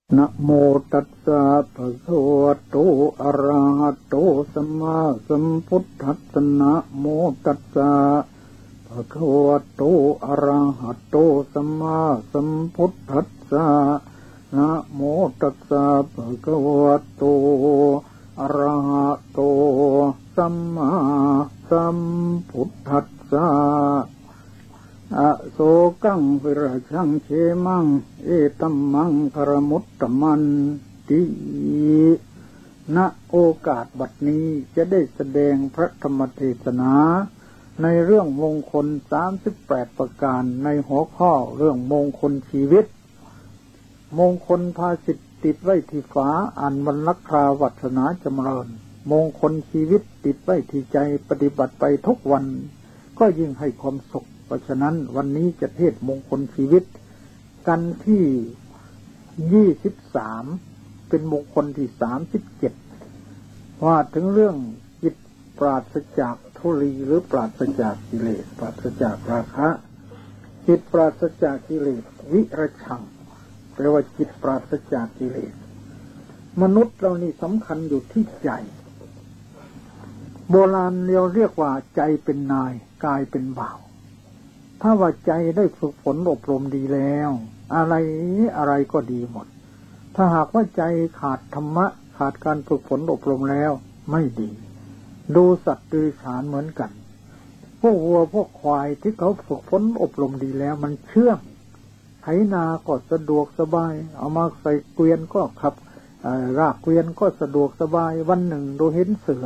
นะโมตัสสะภะคะวะโตอะระหะโตสัมมาสัมพุทธัสสะนะโมตัสสะภะคะวะโตอะระหะโตสัมมาสัมพุทธัสสะนะโมตัสสะภะคะวะโตอะระหะโตสัมมาสัมพุทธัสสะอโศกังวิราชังเชมังเอตัมมังคารมุตตมันติณโอกาสบัดนี้จะได้แสดงพระธรรมเทศนาในเรื่องมงคล38ประการในหัวข้อเรื่องมงคลชีวิตมงคลภาสิทธิติดไว้ที่ฝาอ่านบรรลักษาวัฒนาจำเริญมงคลชีวิตติดไว้ที่ใจปฏิบัติไปทุกวันก็ยิ่งให้ความสุขเพราะฉะนั้นวันนี้จะเทศมงคลชีวิตกันที่23เป็นมงคลที่37ว่าถึงเรื่องจิตปราศจากทุลีหรือปราศจากกิเลสปราศจากราคะจิตปราศจากกิเลสวิรชังแปลว่าจิตปราศจากกิเลสมนุษย์เรานี่สำคัญอยู่ที่ใจโบราณเราเรียกว่าใจเป็นนายกายเป็นบ่าวถ้าว่าใจได้ฝึกฝนอบรมดีแล้วอะไรก็ดีหมดถ้าหากว่าใจขาดธรรมะขาดการฝึกฝนอบรมแล้วไม่ดีดูสัตว์ดิฉานเหมือนกันพวกวัวพวกควายที่เขาฝึกฝนอบรมดีแล้วมันเชื่องไถนาก็สะดวกสบายเอามาใส่เกวียนก็ขับรากเกวียนก็สะดวกสบายวันหนึ่งดูเห็นเสือ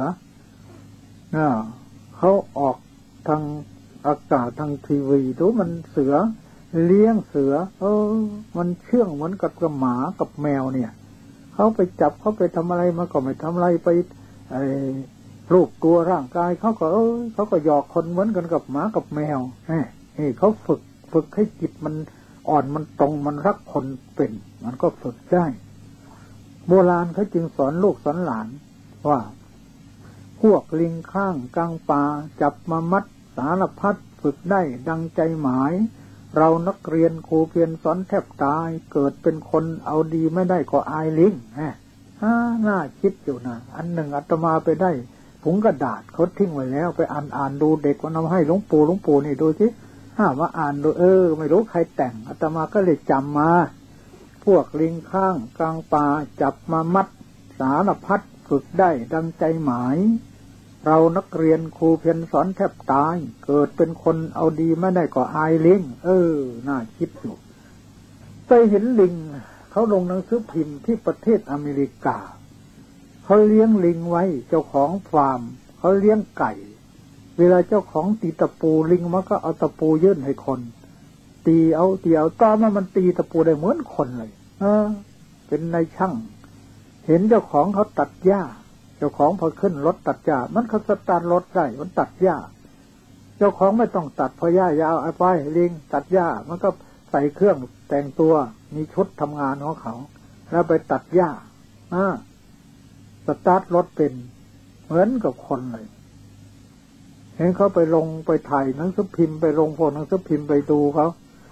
เขาออกทางอากาศทางทีวีดูมันเสือเลี้ยงเสือมันเชื่องเหมือนกับหมากับแมวเนี่ยเขาไปจับเขาไปทำอะไรมันก็ไม่ทำอะไรไปรูปตัวร่างกายเขาก็หยอกคนเหมือนกันกับหมากับแมวเขาฝึกให้จิตมันอ่อนมันตรงมันรักคนเป็นมันก็ฝึกได้โบราณเขาจึงสอนลูกสอนหลานว่าพวกลิงข้างกลางป่าจับมามัดสารพัดฝึกได้ดังใจหมายเรานักเรียนครูเพียรสอนแทบตายเกิดเป็นคนเอาดีไม่ได้ก็อายลิงน่าคิดอยู่นะอันหนึ่งอาตมาไปได้ถุงกระดาษเขาทิ้งไว้แล้วไปอ่านดูเด็กวันนำให้หลวงปู่นี่ดูสิมาอ่านดูไม่รู้ใครแต่งอาตมาก็เลยจำมาพวกลิงข้างกลางป่าจับมามัดสารพัดฝึกได้ดังใจหมายเรานักเรียนครูเพียรสอนแทบตายเกิดเป็นคนเอาดีไม่ได้ก็อายลิงน่าคิดอยู่ไปเห็นลิงเขาลงหนังสือพิมพ์ที่ประเทศอเมริกาเขาเลี้ยงลิงไว้เจ้าของฟาร์มเขาเลี้ยงไก่เวลาเจ้าของตีตะปูลิงมันก็เอาตะปูยื่นให้คนตีเอาตอนมันตีตะปูได้เหมือนคนเลยเป็นนายช่างเห็นเจ้าของเขาตัดหญ้าเจ้าของพอขึ้นรถตัดหญ้ามันเขาสตาร์ทรถได้มันตัดหญ้าเจ้าของไม่ต้องตัดเพราะหญ้ายาวเอาไปลิงตัดหญ้ามันก็ใส่เครื่องแต่งตัวมีชุดทำงานของเขาแล้วไปตัดหญ้าสตาร์ทรถเป็นเหมือนกับคนเลยเห็นเขาไปลงไปถ่ายหนังสือพิมพ์ไปลงโพสหนังสือพิมพ์ไปดูเขา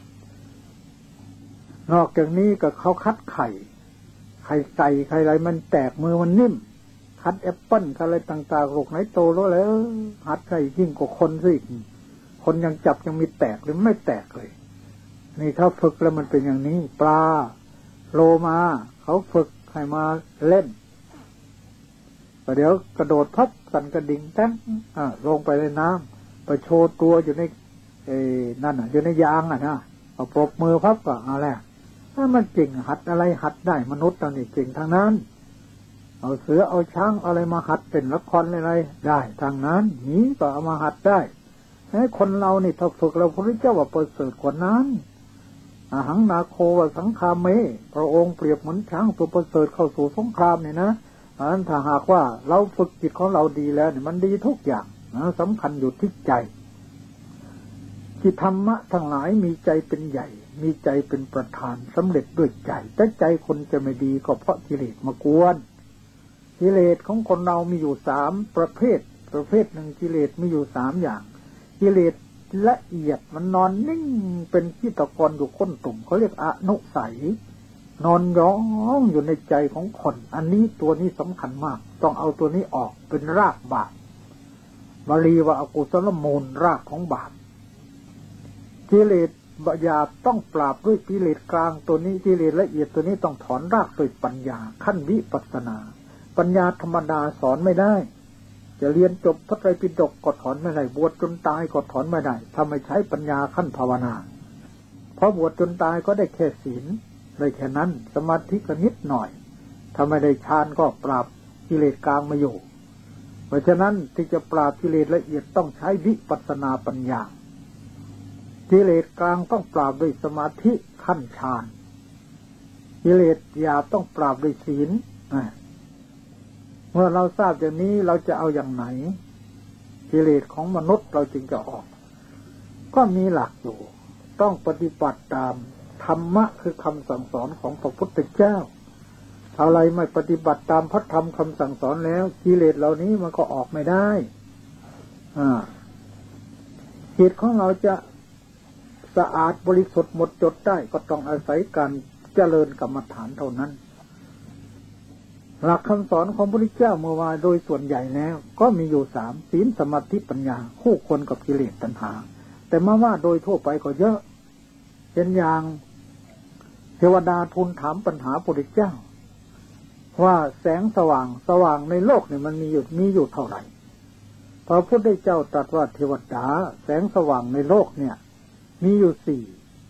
นอกจากนี้ก็เขาคัดไข่ไก่ไข่อะไรมันแตกมือมันนิ่มคัดแอปเปิ้ลอะไรต่างๆลูกไหนโตแล้วหัดไข่ยิ่งกว่าคนสิคนยังจับยังมีแตกหรือไม่แตกเลยนี่เขาฝึกแล้วมันเป็นอย่างนี้ปลาโลมาเขาฝึกให้มาเล่นเดี๋ยวกระโดดพับสั่นกระดิ่งแต้งลงไปในน้ำไปโชว์ตัวอยู่ในนั่นอยู่ในยางนะเอาปรบมือพับก็เอาแล้วถ้ามันเก่งหัดอะไรหัดได้มนุษย์ตอนนี้เก่งทางนั้นเอาเสือเอาช้างอะไรมาหัดเป็นละครอะไรได้ทางนั้นนี้ก็เอามาหัดได้ให้คนเรานี่ถ้าฝึกเราพระพุทธเจ้าว่าประเสริฐกว่านั้นอาหังนาโควสังคามเมพระองค์เปรียบเหมือนช้างตัวประเสริฐเข้าสู่สงครามเนี่ยนะอันนั้นถ้าหากว่าเราฝึกจิตของเราดีแล้วเนี่ยมันดีทุกอย่างนะสำคัญอยู่ที่ใจที่ธรรมะทั้งหลายมีใจเป็นใหญ่มีใจเป็นประธานสำเร็จด้วยใจแต่ใจคนจะไม่ดีก็เพราะกิเลสมากวนกิเลสของคนเรามีอยู่3ประเภทหนึ่งกิเลสมีอยู่3อย่างกิเลสละเอียดมันนอนนิ่งเป็นขี้ตะกอนอยู่ก้นตุ่มเขาเรียกอนุสัยนอนย้องอยู่ในใจของคนอันนี้ตัวนี้สำคัญมากต้องเอาตัวนี้ออกเป็นรากบาปบาลีว่าอกุศลมูลรากของบาปกิเลสหยาบต้องปราบด้วยกิเลสกลางตัวนี้กิเลสละเอียดตัวนี้ต้องถอนรากด้วยปัญญาขั้นวิปัสสนาปัญญาธรรมดาสอนไม่ได้จะเรียนจบพระไตรปิฎกก็ถอนไม่ได้บวชจนตายก็ถอนไม่ได้ถ้าไม่ใช้ปัญญาขั้นภาวนาเพราะบวชจนตายก็ได้แค่ศีลได้แค่นั้นสมาธิก็นิดหน่อยถ้าไม่ได้ฌานก็ปราบกิเลสกลางไม่อยู่เพราะฉะนั้นที่จะปราบกิเลสละเอียดต้องใช้วิปัสสนาปัญญากิเลสกลางต้องปราบด้วยสมาธิขั้นฌานกิเลสหยาบต้องปราบด้วยศีลเมื่อเราทราบอย่างนี้เราจะเอาอย่างไหนกิเลสของมนุษย์เราจึงจะออกก็มีหลักอยู่ต้องปฏิบัติตามธรรมะคือคำสั่งสอนของพระพุทธเจ้าอะไรไม่ปฏิบัติตามพระธรรมคำสั่งสอนแล้วกิเลสเหล่านี้มันก็ออกไม่ได้จิตของเราจะสะอาดบริสุทธิ์หมดจดได้ก็ต้องอาศัยการเจริญกรรมฐานเท่านั้นหลักคำสอนของพระพุทธเจ้าเมื่อวานโดยส่วนใหญ่แล้วก็มีอยู่3ศีลสมาธิปัญญาคู่ควรกับกิเลสตัณหาแต่มาว่าโดยทั่วไปก็เยอะเป็นอย่างเทวดาทูลถามปัญหาพระพุทธเจ้าว่าแสงสว่างในโลกเนี่ยมันมีอยู่เท่าไหร่พระพุทธเจ้าตรัสว่าเทวดาแสงสว่างในโลกเนี่ยมีอยู่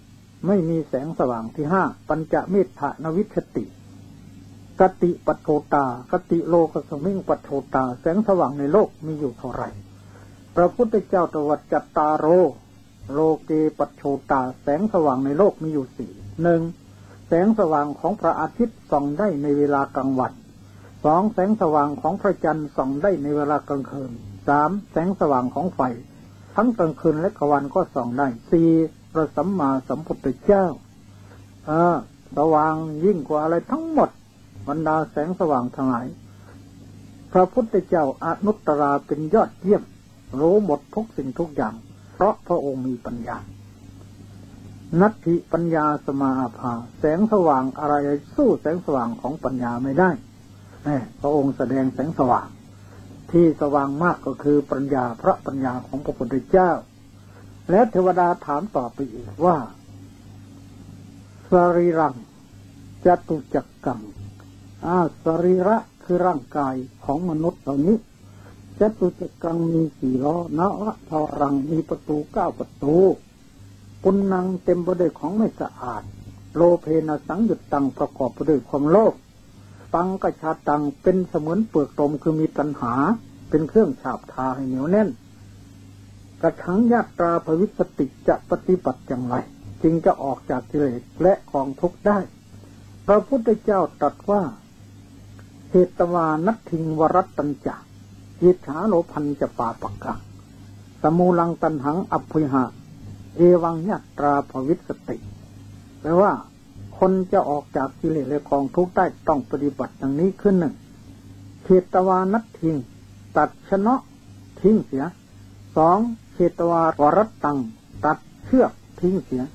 4ไม่มีแสงสว่างที่5ปัญจเมธานวิชติกติปัฏโทตากติโลกสมิงปัฏโทตาแสงสว่างในโลกมีอยู่เท่าไหร่พระพุทธเจ้าตรัสจัตตาโรโลเกปัฏโทตาแสงสว่างในโลกมีอยู่4 1แสงสว่างของพระอาทิตย์ส่องได้ในเวลากลางวัน2แสงสว่างของพระจันทร์ส่องได้ในเวลากลางคืน3แสงสว่างของไฟทั้งกลางคืนและกลางวันก็ส่องได้4พระสัมมาสัมพุทธเจ้าสว่างยิ่งกว่าอะไรทั้งหมดบรรดาแสงสว่างทั้งหลายพระพุทธเจ้าอนุตตราเป็นยอดเยี่ยมรู้หมดทุกสิ่งทุกอย่างเพราะพระองค์มีปัญญานัตถิปัญญาสมาภาแสงสว่างอะไรสู้แสงสว่างของปัญญาไม่ได้พระองค์แสดงแสงสว่างที่สว่างมากก็คือปัญญาพระปัญญาของพระพุทธเจ้าและเทวดาถามต่อไปอีกว่าสรีรังจตุจักกังสรีระคือร่างกายของมนุษย์เหล่านี้จตุจักกังมี4 ล้อนวทรังมีประตู9 ประตูปุณณังเต็มไปด้วยของไม่สะอาดโลเพนะสังยุตตังประกอบไปด้วยความโลภปังกชาตังเป็นเสมือนเปลือกตมคือมีตัณหาเป็นเครื่องฉาบทาให้เหนียวแน่นกระทั่งญาตราภวิสติจะปฏิบัติอย่างไรจึงจะออกจากกิเลสและกองทุกข์ได้พระพุทธเจ้าตรัสว่าเหตวานัตถิงวรัตตัญจะยิจฉาโลภันจะปาปักกังสมูลังตัณหังอัพพิหะเอวังญาตราภวิสติแปลว่าคนจะออกจากกิเลสและกองทุกข์ได้ต้องปฏิบัติดังนี้ขึ้น1เหตวานัตถิงตัดชนะทิ้งเสีย2เหตวาวรัตตังตัดเชือกทิ้งเสีย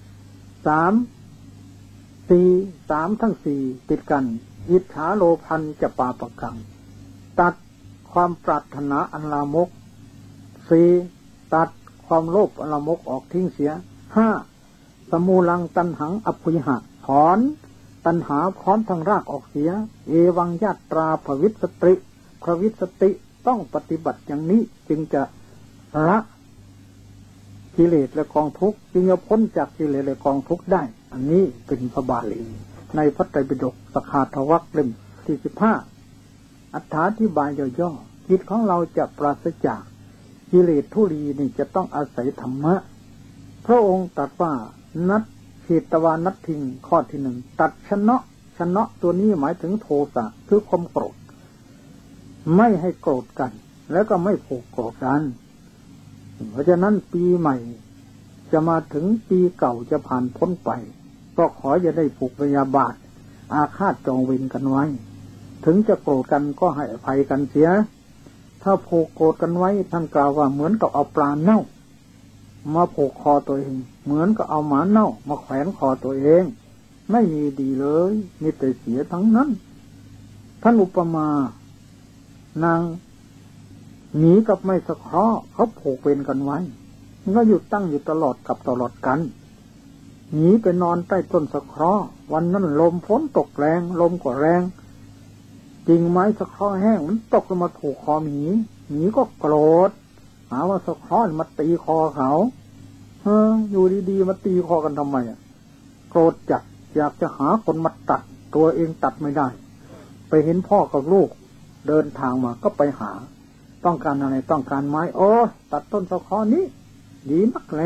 3ทั้ง4ติดกันอิจฉาโลภันจะปาปะกังตัดความปรารถนาอันลามก4ตัดความโลภอันลามกออกทิ้งเสีย5สมูลังตัณหังอภิหะถอนตัณหาพร้อมทั้งรากออกเสียเอวังญาตราภวิสติภวิสติต้องปฏิบัติอย่างนี้จึงจะละกิเลสและกองทุกข์จึงจะพ้นจากกิเลสและกองทุกข์ได้อันนี้เป็นพระบาลีในพระไตรปิฎกสขาทวรรคเล่มที่15อธิบายย่อๆจิตของเราจะปราศจากกิเลสทุลีนี่จะต้องอาศัยธรรมะพระองค์ตรัสว่านัตเหตวานัตถิงข้อที่1ตัดชนะตัวนี้หมายถึงโทสะคือความโกรธไม่ให้โกรธกันแล้วก็ไม่ผูกโกรธกันเพราะฉะนั้นปีใหม่จะมาถึงปีเก่าจะผ่านพ้นไปก็ขออย่าได้ผูกพยาบาทอาฆาตจองเวรกันไว้ถึงจะโกรธกันก็ให้อภัยกันเสียถ้าผูกโกรธกันไว้ท่านกล่าวว่าเหมือนกับเอาปลาเน่ามาผูกคอตัวเองเหมือนกับเอาหมาเน่ามาแขวนคอตัวเองไม่มีดีเลยมีแต่เสียทั้งนั้นท่านอุปมานางหนีกับไม่สะเคราะห์เขาผูกเวรกันไว้มันก็อยู่ตั้งอยู่ตลอดกับตลอดกันหนีไปนอนใต้ต้นสะเคราะห์วันนั้นลมฝนตกแรงลมก็แรงกิ่งไม้สะเคราะห์แห้งมันตกลงมาถูกคอหมีก็โกรธหาว่าสะเคราะห์มาตีคอเขาอยู่ดีๆมาตีคอกันทำไมโกรธจัดอยากจะหาคนมาตัดตัวเองตัดไม่ได้ไปเห็นพ่อกับลูกเดินทางมาก็ไปหาต้องการอะไรต้องการไม้ตัดต้นสะเคราะห์นี้ดีนักแล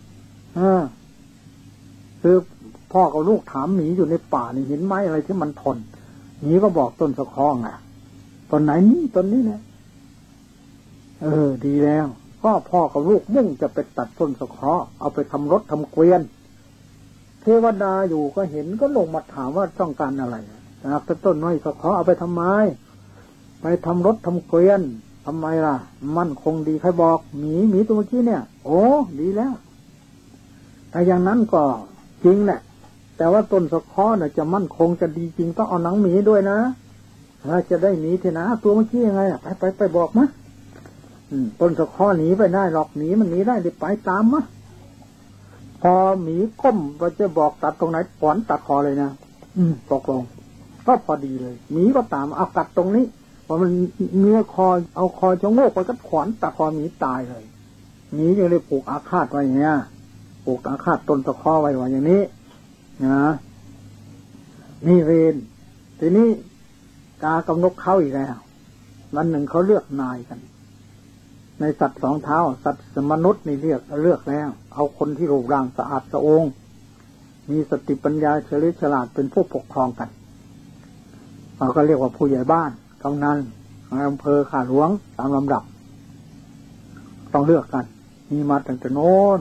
คือพ่อกับลูกถามหมีอยู่ในป่านี่เห็นไม้อะไรที่มันทนหมีก็บอกต้นสะเคราะห์ต้นไหนนี่ต้นนี้แหละดีแล้วก็พ่อกับลูกมุ่งจะไปตัดต้นสะเคราะห์เอาไปทำรถทำเกวียนเทวดาอยู่ก็เห็นก็ลงมาถามว่าต้องการอะไรจากต้นไม้สะเคราะห์เอาไปทำไมไปทำรถทำเกวียนทำไมล่ะมั่นคงดีใครบอกหมีตัวเมื่อกี้เนี่ยดีแล้วแต่อย่างนั้นก็จริงแหละแต่ว่าต้นสะเคราะห์เนี่ยจะมั่นคงจะดีจริงต้องเอาหนังหมีด้วยนะถ้าจะได้หมีเถอะนะตัวเมื่อกี้ยังไงไปบอกมะต้นสะเคราะห์หนีไปได้หรอกหมีมันหนีได้ไปตามมะพอหมีก้มไปจะบอกตัดตรงไหนขวานตัดคอเลยนะตกลงก็พอดีเลยหมีก็ตามเอาตัดตรงนี้พอมันเนื้อคอเอาคอจะโงกไปก็ขวานตัดคอหมีตายเลยหมียังเลยผูกอาฆาตไว้อย่างเงี้ยผูกอาฆาตต้นสะเคราะห์ไว้ว่าอย่างนี้นะนี่เวรทีนี้กากับนกเขาอีกแล้ววันหนึ่งเขาเลือกนายกันในสัตว์สองเท้าสัตว์มนุษย์นี่เลือกแล้วเอาคนที่รูปร่างสะอาดสะองมีสติปัญญาเฉลียวฉลาดเป็นผู้ปกครองกันเราก็เรียกว่าผู้ใหญ่บ้านกำนันอำเภอข้าหลวงตามลำดับต้องเลือกกันมีมาตั้งแต่โน้น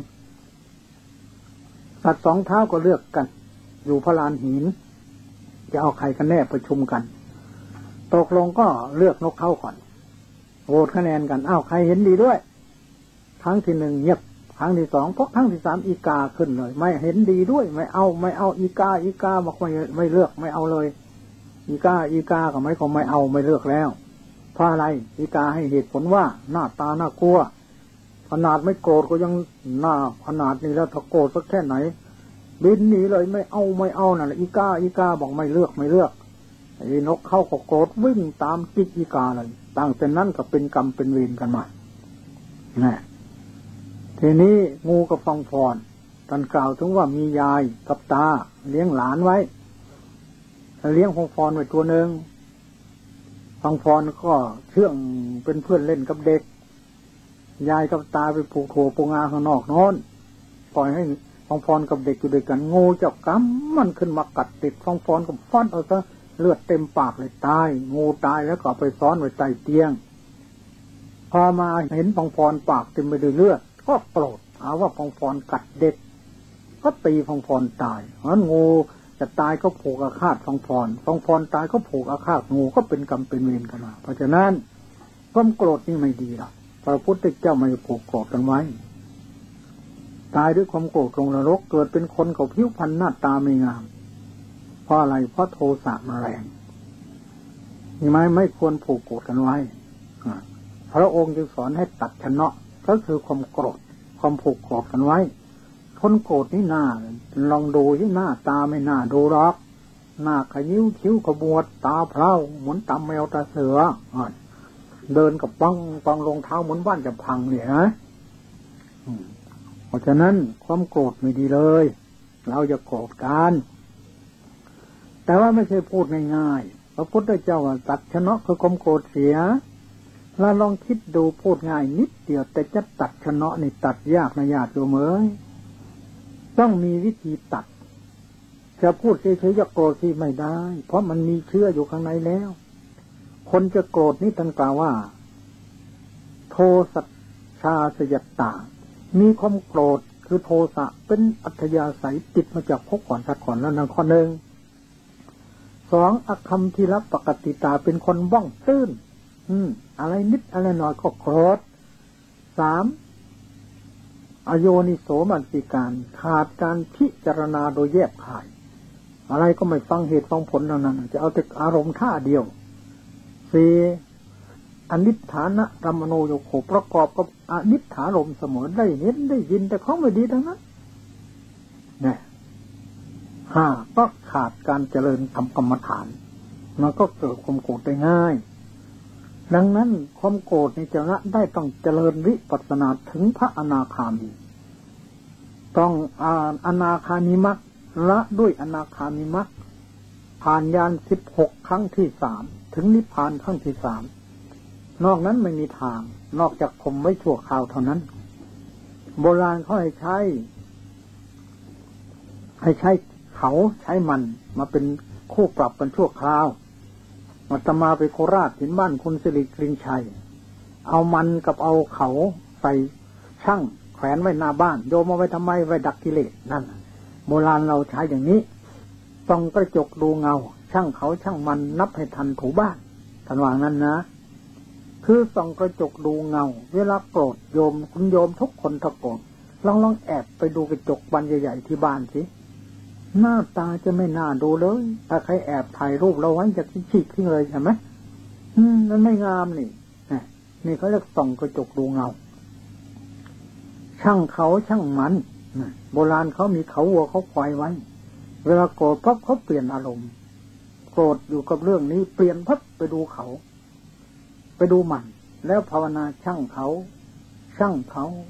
สัตว์สองเท้าก็เลือกกันอยู่พระลานหินจะเอาใครกันแน่ประชุมกันตกลงก็เลือกนกเขาก่อนโหวตคะแนนกันใครเห็นดีด้วยครั้งที่หนึ่งเงียบครั้งที่สองพอครั้งที่สามอีกาขึ้นเลยไม่เห็นดีด้วยไม่เอาอีกาบอกไม่เลือกไม่เอาเลยอีกาก็ไม่เอาไม่เลือกแล้วเพราะอะไรอีกาให้เหตุผลว่าหน้าตาน่ากลัวขนาดไม่โกรธก็ยังหน้าขนาดนี้แล้วถ้าโกรธสักแค่ไหนบินหนีเลยไม่เอานั่นแหละอีกาบอกไม่เลือกไอ้นกเข้าก็โกรธวิ่งตามจิกอีกาเลยตั้งแต่นั้นก็เป็นกรรมเป็นเวรกันมาทีนี้งูกับฟังฟอนท่านกล่าวถึงว่ามียายกับตาเลี้ยงหลานไว้เลี้ยงฟังฟอนไว้ตัวหนึ่งฟังฟอนก็เชื่องเป็นเพื่อนเล่นกับเด็กยายกับตาไปผูกโถปูงาข้างนอกนอนปล่อยให้ฟังฟอนกับเด็กอยู่ด้วยกันงูเจ้ากำมันขึ้นมากัดติดฟังฟอนกับฟันเอาซะเลือดเต็มปากเลยตายงูตายแล้วก็ไปซ้อนไว้ใต้เตียงพอมาเห็นฟังฟอนปากเต็มไปด้วยเลือดก็โกรธหาว่าฟังฟอนกัดเด็กก็ตีฟังฟอนตายเพราะงูจะตายก็ผูกอาฆาตฟังฟอนตายก็ผูกอาฆาตงูก็เป็นกรรมเป็นเวรกันมาเพราะฉะนั้นความโกรธนี่ไม่ดีหรอกพระพุทธเจ้าไม่ผูกโกรธกันไว้ตายด้วยความโกรธลงนรกเกิดเป็นคนเขาผิวพรรณหน้าตาไม่งามเพราะอะไรเพราะโทสะมาแรงนี่ไม่ควรผูกโกรธกันไว้พระองค์จึงสอนให้ตัดชนะก็คือความโกรธความผูกโกรธกันไว้คนโกรธนี่หน้าลองดูที่หน้าตาไม่น่าดูหรอกหน้าขยิ้วคิ้วขบวดตาเพลาเหมือนตาแมวตาเสือเดินกับปังรองเท้าเหมือนบ้านจะพังเนี่ยนะเพราะฉะนั้นความโกรธไม่ดีเลยเราจะโกรธกันแต่ว่าไม่ใช่พูดง่ายๆพระพุทธเจ้าตัดชนะคือความโกรธเสียเราลองคิดดูพูดง่ายนิดเดียวแต่จะตัดชนะนี่ตัดยากนะญาติโยมเอ้ยต้องมีวิธีตัดจะพูดเฉยๆจะโกรธที่ไม่ได้เพราะมันมีเชื้ออยู่ข้างในแล้วคนจะโกรธนี่ท่านกล่าวว่าโทสัจชาสยตามีความโกรธคือโทสะเป็นอัธยาศัยติดมาจากภพก่อนชาติก่อนแล้วนั่นข้อหนึ่งสองอคัมธิรปกติตาเป็นคนว่องตื้นอะไรนิดอะไรหน่อยก็โกรธสามอโยนิโสมนสิการขาดการพิจารณาโดยแยบคายอะไรก็ไม่ฟังเหตุฟังผลทั้งนั้นจะเอาแต่อารมณ์ท่าเดียวสี่อนิจฐานะรัมมโนโยโคประกอบกับอนิจฐารมณ์เสมอได้เห็นได้ยินแต่ของไม่ดีทั้งนั้นเนี่ยห้าก็ขาดการเจริญทำกรรมฐานมันก็เกิดความโกรธได้ง่ายดังนั้นความโกรธในจะละได้ต้องเจริญวิปัสสนาถึงพระอนาคามีต้องอนาคามิมรรคละด้วยอนาคามิมรรคผ่านญาณ16ครั้งที่3ถึงนิพพานครั้งที่3นอกนั้นไม่มีทางนอกจากข่มไว้ชั่วคราวเท่านั้นโบราณเขาให้ใช้เขาใช้มันมาเป็นคู่ปรับกันชั่วคราวอาตมาไปโคราชถึงบ้านคุณสิริกริงชัยเอามันกับเอาเขาใส่ช่างแขวนไว้หน้าบ้านโยมเอาไว้ทำไมไว้ดักกิเลสนั่นโบราณเราใช้อย่างนี้ต้องกระจกดูเงาช่างเขาช่างมันนับให้ทันถูบ้านท่านว่างั้นนะคือส่องกระจกดูเงาเวลาโกรธโยมคุณโยมทุกคนถ้าโกรธลองแอบไปดูกระจกบานใหญ่ๆที่บ้านสิหน้าตาจะไม่น่าดูเลยถ้าใครแอบถ่ายรูปเราไว้จะฉีกทิ้งเลยใช่ไหมมันไม่งามนี่เขาเรียกส่องกระจกดูเงาช่างเขาช่างมันโบราณเขามีเขาวัวเขาควายไว้เวลาโกรธปั๊บเขาเปลี่ยนอารมณ์โกรธอยู่กับเรื่องนี้เปลี่ยนปั๊บไปดูเขาไปดูมันแล้วภาวนาช่างเขาช่าง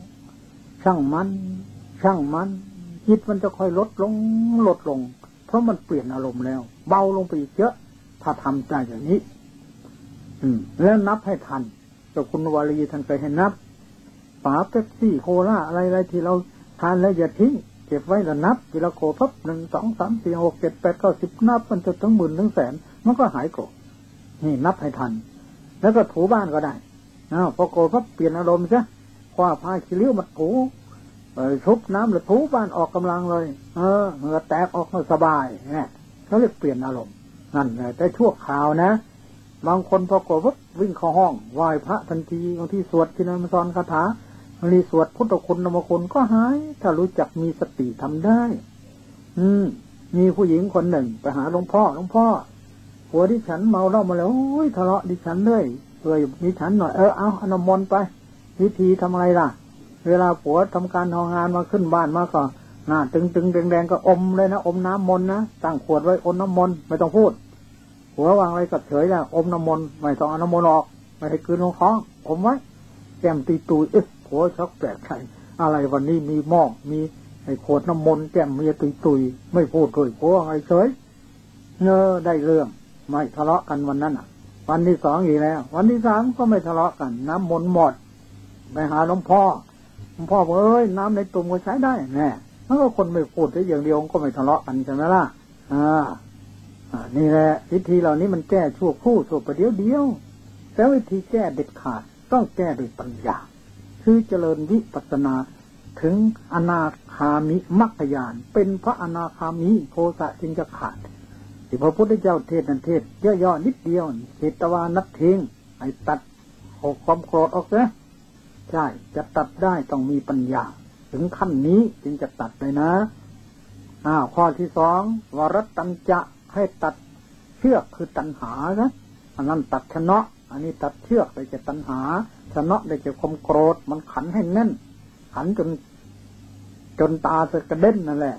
มันจิตมันจะค่อยลดลงเพราะมันเปลี่ยนอารมณ์แล้วเบาลงไปอีกเยอะถ้าทำใจอย่างนี้แล้วนับให้ทันเจ้าคุณวารีท่านเคยให้นับฝาเป๊ปซี่โคลาอะไรที่เราทานแล้วอย่าทิ้งเก็บไว้แล้วนับทีละโคพับ1 2 3 4 6 7 8 9 10นับมันจะถึงหมื่นถึงแสนมันก็หายโกรธนี่นับให้ทันแล้วก็ถูบ้านก็ได้พอโกรธพับเปลี่ยนอารมณ์ซะคว้าผ้าขี้ริ้วมาถูชุบน้ำหรือถูบ้านออกกำลังเลยเหงื่อแตกออกมาสบายเนี่ยเขาเรียกเปลี่ยนอารมณ์นั่นแหละแต่ชั่วคราวนะบางคนพอโกรธปุ๊บวิ่งเข้าห้องไหว้พระทันทีบางทีสวดที่นั่นมาสอนคาถามีสวดพุทธคุณธรรมคุณก็หายถ้ารู้จักมีสติทำได้มีผู้หญิงคนหนึ่งไปหาหลวงพ่อผัวดิฉันเมาเหล้ามาแล้วทะเลาะดิฉันเลยดิฉันหน่อยเอาน้ำมนต์ไปวิธีทำอะไรล่ะเวลาผัวทำการทำงานมาขึ้นบ้านมาก็หน้าตึงแดงก็อมเลยนะอมน้ำมนต์นะตั้งขวดไว้อมน้ำมนต์ไม่ต้องพูดผัววางอะไรกับเฉยแล้วอมน้ำมนต์ไม่ต้องเอาน้ำมนต์ออกไม่ให้คืนลงท้องอมไว้แก้มตีตุยผัวชักแปลกใจอะไรวันนี้มีหม้อมีไอ้ขวดน้ำมนต์แก้มมีตุยไม่พูดเลยผัวอะไรเฉยได้เรื่องไม่ทะเลาะกันวันนั้นวันที่2อีกแล้ววันที่3ก็ไม่ทะเลาะกันน้ำมนต์หมดไปหาหลวงพ่อบอกน้ำในตุ่มก็ใช้ได้แน่แล้วก็คนไม่พูดได้อย่างเดียวก็ไม่ทะเลาะกันใช่ไหมล่ะนี่แหละวิธีเหล่านี้มันแก้ชั่วครู่ชั่วประเดี๋ยวแต่วิธีแก้เด็ดขาดต้องแก้ด้วยปัญญาคือเจริญวิปัสสนาถึงอนาคามิมรรคญาณเป็นพระอนาคามิโทสะจึงจะขาดที่พระพุทธเจ้าเทศน์นั้นเทศย่อๆนิดเดียวเจตวานัตถิงให้ตัดความโกรธออกเสียใช่จะตัดได้ต้องมีปัญญาถึงขั้นนี้จึงจะตัดเลยนะข้อที่2วรตัญจะให้ตัดเชือกคือตัณหานะอันนั้นตัดชนะอันนี้ตัดเชือกได้แก่ตัณหาชนะได้แก่ความโกรธมันขันให้แน่นขันจนตาจะกระเด็นนั่นแหละ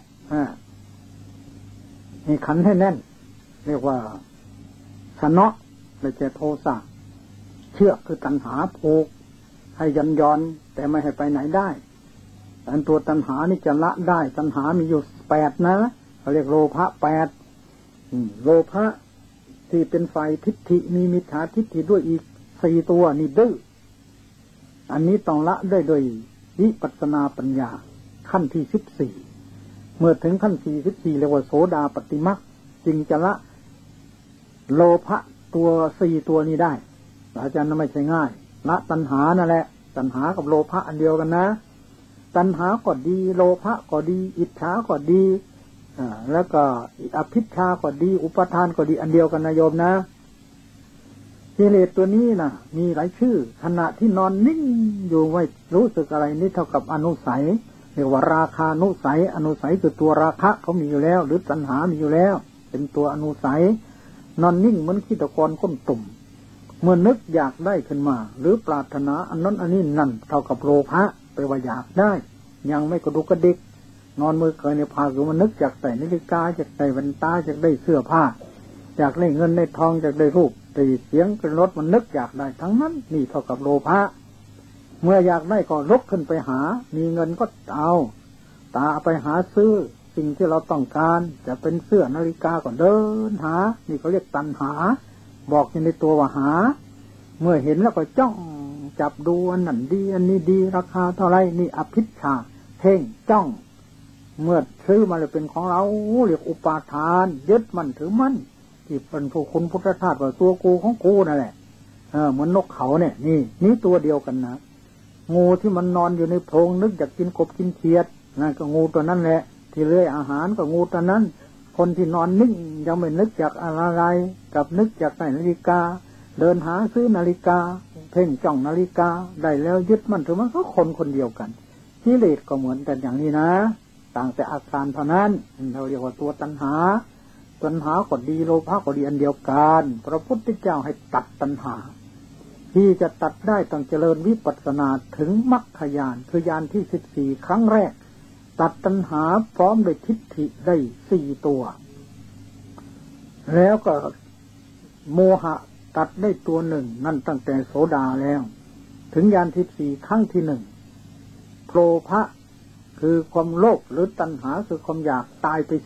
นี่ขันให้แน่นเรียกว่าชนะได้แก่โทสะเชือกคือตัณหาผูกให้ย้อนแต่ไม่ให้ไปไหนได้แต่ตัวตัณหานี่จะละได้ตัณหามีอยู่8นะเขาเรียกโลภะ8โลภะที่เป็นไฟทิฏฐิมีมิจฉาทิฏฐิด้วยอีก4ตัวนี่ดื้ออันนี้ต้องละได้โดยวิปัสสนาปัญญาขั้นที่14เมื่อถึงขั้น44เรียกว่าโสดาปัตติมรรคจึงจะละโลภะตัว4ตัวนี้ได้อาจารย์ไม่ใช่ง่ายละตัณหานั่นแหละตัณหากับโลภะอันเดียวกันนะตัณหาก็ดีโลภะก็ดีอิจฉาก็ดีแล้วก็อภิชฌาก็ดีอุปทานก็ดีอันเดียวกันนะโยมนะกิเลสตัวนี้นะมีหลายชื่อขณะที่นอนนิ่งอยู่ไม่รู้สึกอะไรนี่เท่ากับอนุสัยเรียกว่าราคานุสัยอนุสัยคือตัวราคะเขามีอยู่แล้วหรือตัณหามีอยู่แล้วเป็นตัวอนุสัยนอนนิ่งเหมือนขี้ตะกอนก้นตุ่มเมื่อนึกอยากได้ขึ้นมาหรือปรารถนาอันนั้นอันนี้นั่นเท่ากับโลภะไปว่าอยากได้ยังไม่กระดุกกระดิกนอนมือเกยในผ้าคือมันนึกอยากใส่นาฬิกาอยากใส่แว่นตาอยากได้เสื้อผ้าอยากได้เงินได้ทองอยากได้รูปได้เสียงเป็นรถมันนึกอยากได้ทั้งนั้นนี่เท่ากับโลภะเมื่ออยากได้ก็ลุกขึ้นไปหามีเงินก็เอาตาไปหาซื้อสิ่งที่เราต้องการจะเป็นเสื้อนาฬิกาก็เดินหานี่เขาเรียกตัณหาบอกอยู่ในตัวว่าหาเมื่อเห็นแล้วก็จ้องจับดูอันนั้นดีอันนี้ดีราคาเท่าไรนี่อภิชฌาเพ่งจ้องเมื่อซื้อมาเลยเป็นของเราเรียกอุปาทานยึดมั่นถือมั่นที่เป็นผู้คุณพุทธทาสว่าตัวกูของกูนั่นแหละเหมือนนกเขาเนี่ยนี่ตัวเดียวกันนะงูที่มันนอนอยู่ในโพรงนึกอยากกินกบกินเขียดนั่นก็งูตัวนั้นแหละที่เลื้อยอาหารก็งูตัวนั้นคนที่นอนนิ่งยังไม่นึกจากอะไรกับนึกจากใส่นาฬิกาเดินหาซื้อนาฬิกาเพ่งจ้องนาฬิกาได้แล้วยึดมั่นถือมันก็คนเดียวกันกิเลสก็เหมือนกันอย่างนี้นะต่างแต่อาการเท่านั้นเราเรียกว่าตัวตัณหาก็ดีโลภะก็ดีอันเดียวกันพระพุทธเจ้าให้ตัดตัณหาที่จะตัดได้ต้องเจริญวิปัสสนาถึงมรรคญาณคือญาณที่14ครั้งแรกตัดตัณหาพร้อมด้วยทิฏฐิได้4ตัวแล้วก็โมหะตัดได้ตัวหนึ่งนั่นตั้งแต่โสดาแล้วถึงญาณ14ครั้งที่1โลภะคือความโลภหรือตัณหาคือความอยากตายไป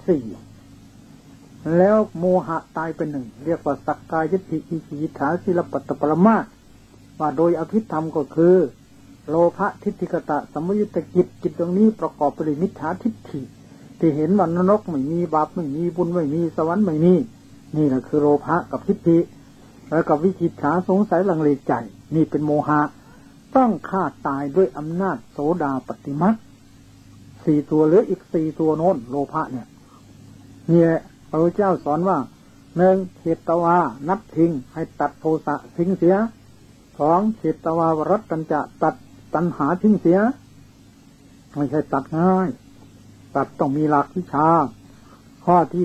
4แล้วโมหะตายไป1เรียกว่าสักกายทิฏฐิอิจิกิจฉาศิลปัตตปรมาสว่าโดยอภิธรรมก็คือโลภะทิฏฐิกตะสัมยุญจิตตรงนี้ประกอบไปด้วยมิจฉาทิฏฐิที่เห็นว่านรกไม่มีบาปไม่มีบุญไม่มีสวรรค์ไม่มีนี่แหละคือโลภะกับทิฏฐิแล้วกับวิจิกิจฉาสงสัยลังเลใจนี่เป็นโมหะต้องฆ่าตายด้วยอำนาจโสดาปัตติมรรค4ตัวเหลืออีก4ตัวโน้นโลภะเนี่ยพระพุทธเจ้าสอนว่า1เจตวานับทิ้งให้ตัดโทสะทิ้งเสีย2เจตวาวรัตตัญจะตัดตัณหาทิ้งเสียไม่ใช่ตัดง่ายตัดต้องมีหลักวิชาข้อที่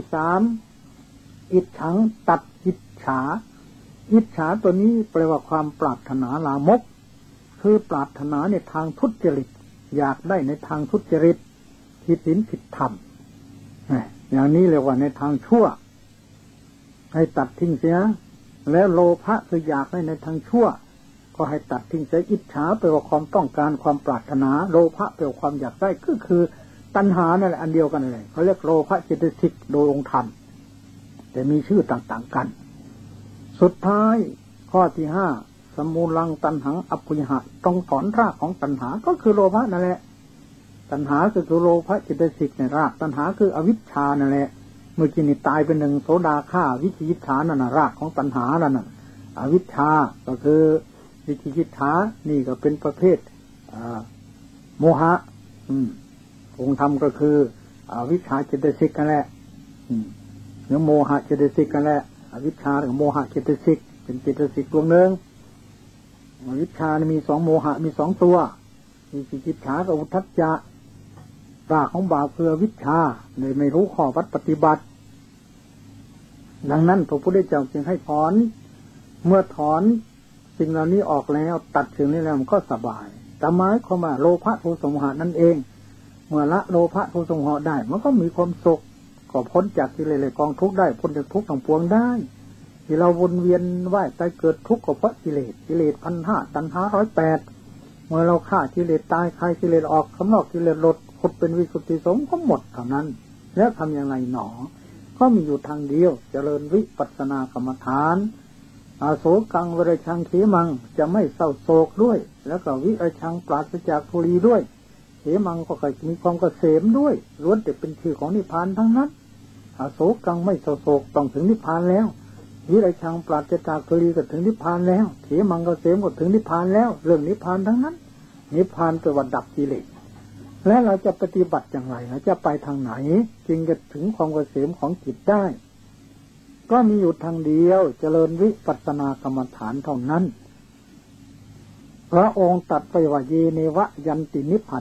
3อิจฉังตัดอิจฉาตัวนี้แปลว่าความปรารถนาลามกคือปรารถนาในทางทุจริตอยากได้ในทางทุจริตผิดศีลผิดธรรมอย่างนี้เรียกว่าในทางชั่วให้ตัดทิ้งเสียแล้วโลภะคืออยากได้ในทางชั่วก็ให้ตัดทิ้งเสียอิจฉาแปลว่าความต้องการความปรารถนาโลภะแปลว่าความอยากได้ก็คือตัณหานั่นแหละอันเดียวกันเลยเขาเรียกโลภะเจตสิกโดยองค์ธรรมแต่มีชื่อต่างๆกันสุดท้ายข้อที่5สมูลังตัณหังอภุญหะต้องถอนรากของตัณหาก็คือโลภะนั่นแหละตัณหาคือโลภะเจตสิกในรากตัณหาคืออวิชชานั่นแหละเมื่อกินนี่ตายเป็น1โสดาฆ่าวิจิกิจฉานั่นน่ะรากของตัณหานั่นน่ะอวิชชาก็คือวิจิกิจฉานี่ก็เป็นประเภทโมหะองค์ธรรมก็คืออวิชชาเจตสิกกันแหละหรือโมหะเจตสิกกันแหละอวิชชากับโมหะเจตสิกเป็นเจตสิกดวงหนึ่งอวิชชามี2โมหะมี2ตัววิจิกิจฉากับอุทธัจจะรากของบาปคือวิชชาเลยไม่รู้ข้อวัดปฏิบัติดังนั้นพระพุทธเจ้าจึงให้ถอนเมื่อถอนสิ่งเหล่านี้ออกแล้วตัดสิ่งนี้แล้วมันก็สบายแต่หมายความว่าโลภะโทสะโมหะนั่นเองเมื่อละโลภะโทสะโมหะได้มันก็มีความสุขก็พ้นจากกิเลสและกองทุกข์ได้พ้นจากทุกข์ทั้งปวงได้ที่เราวนเวียนว่ายตายเกิดทุกข์ก็เพราะกิเลส1,500ตัณหา108เมื่อเราฆ่ากิเลสตายคลายกิเลสออกข้างนอกกิเลสลดผลเป็นวิสุทธิสงฆ์ก็หมดเท่านั้นแล้วทำอย่างไรหนอก็มีอยู่ทางเดียวเจริญวิปัสสนากรรมฐานอาโศกังวรชังเขมังจะไม่เศร้าโศกด้วยแล้วก็วิรชังปราศจากทุลีด้วยเขมังก็มีความเกษมด้วยล้วนแต่เป็นชื่อของนิพพานทั้งนั้นอาโศกังไม่เศร้าโศกต้องถึงนิพพานแล้ววิรชังปราศจากทุลีก็ถึงนิพพานแล้วเขมังเกษมก็ถึงนิพพานแล้วเรื่องนิพพานทั้งนั้นนิพพานเป็นวัดดับกิเลสและเราจะปฏิบัติอย่างไรเราจะไปทางไหนจึงจะถึงความเกษมของจิตได้ก็มีอยู่ทางเดียวเจริญวิปัสสนากรรมฐานเท่านั้นพระองค์ตรัสไปว่าเยเนวะยันตินิพพานัง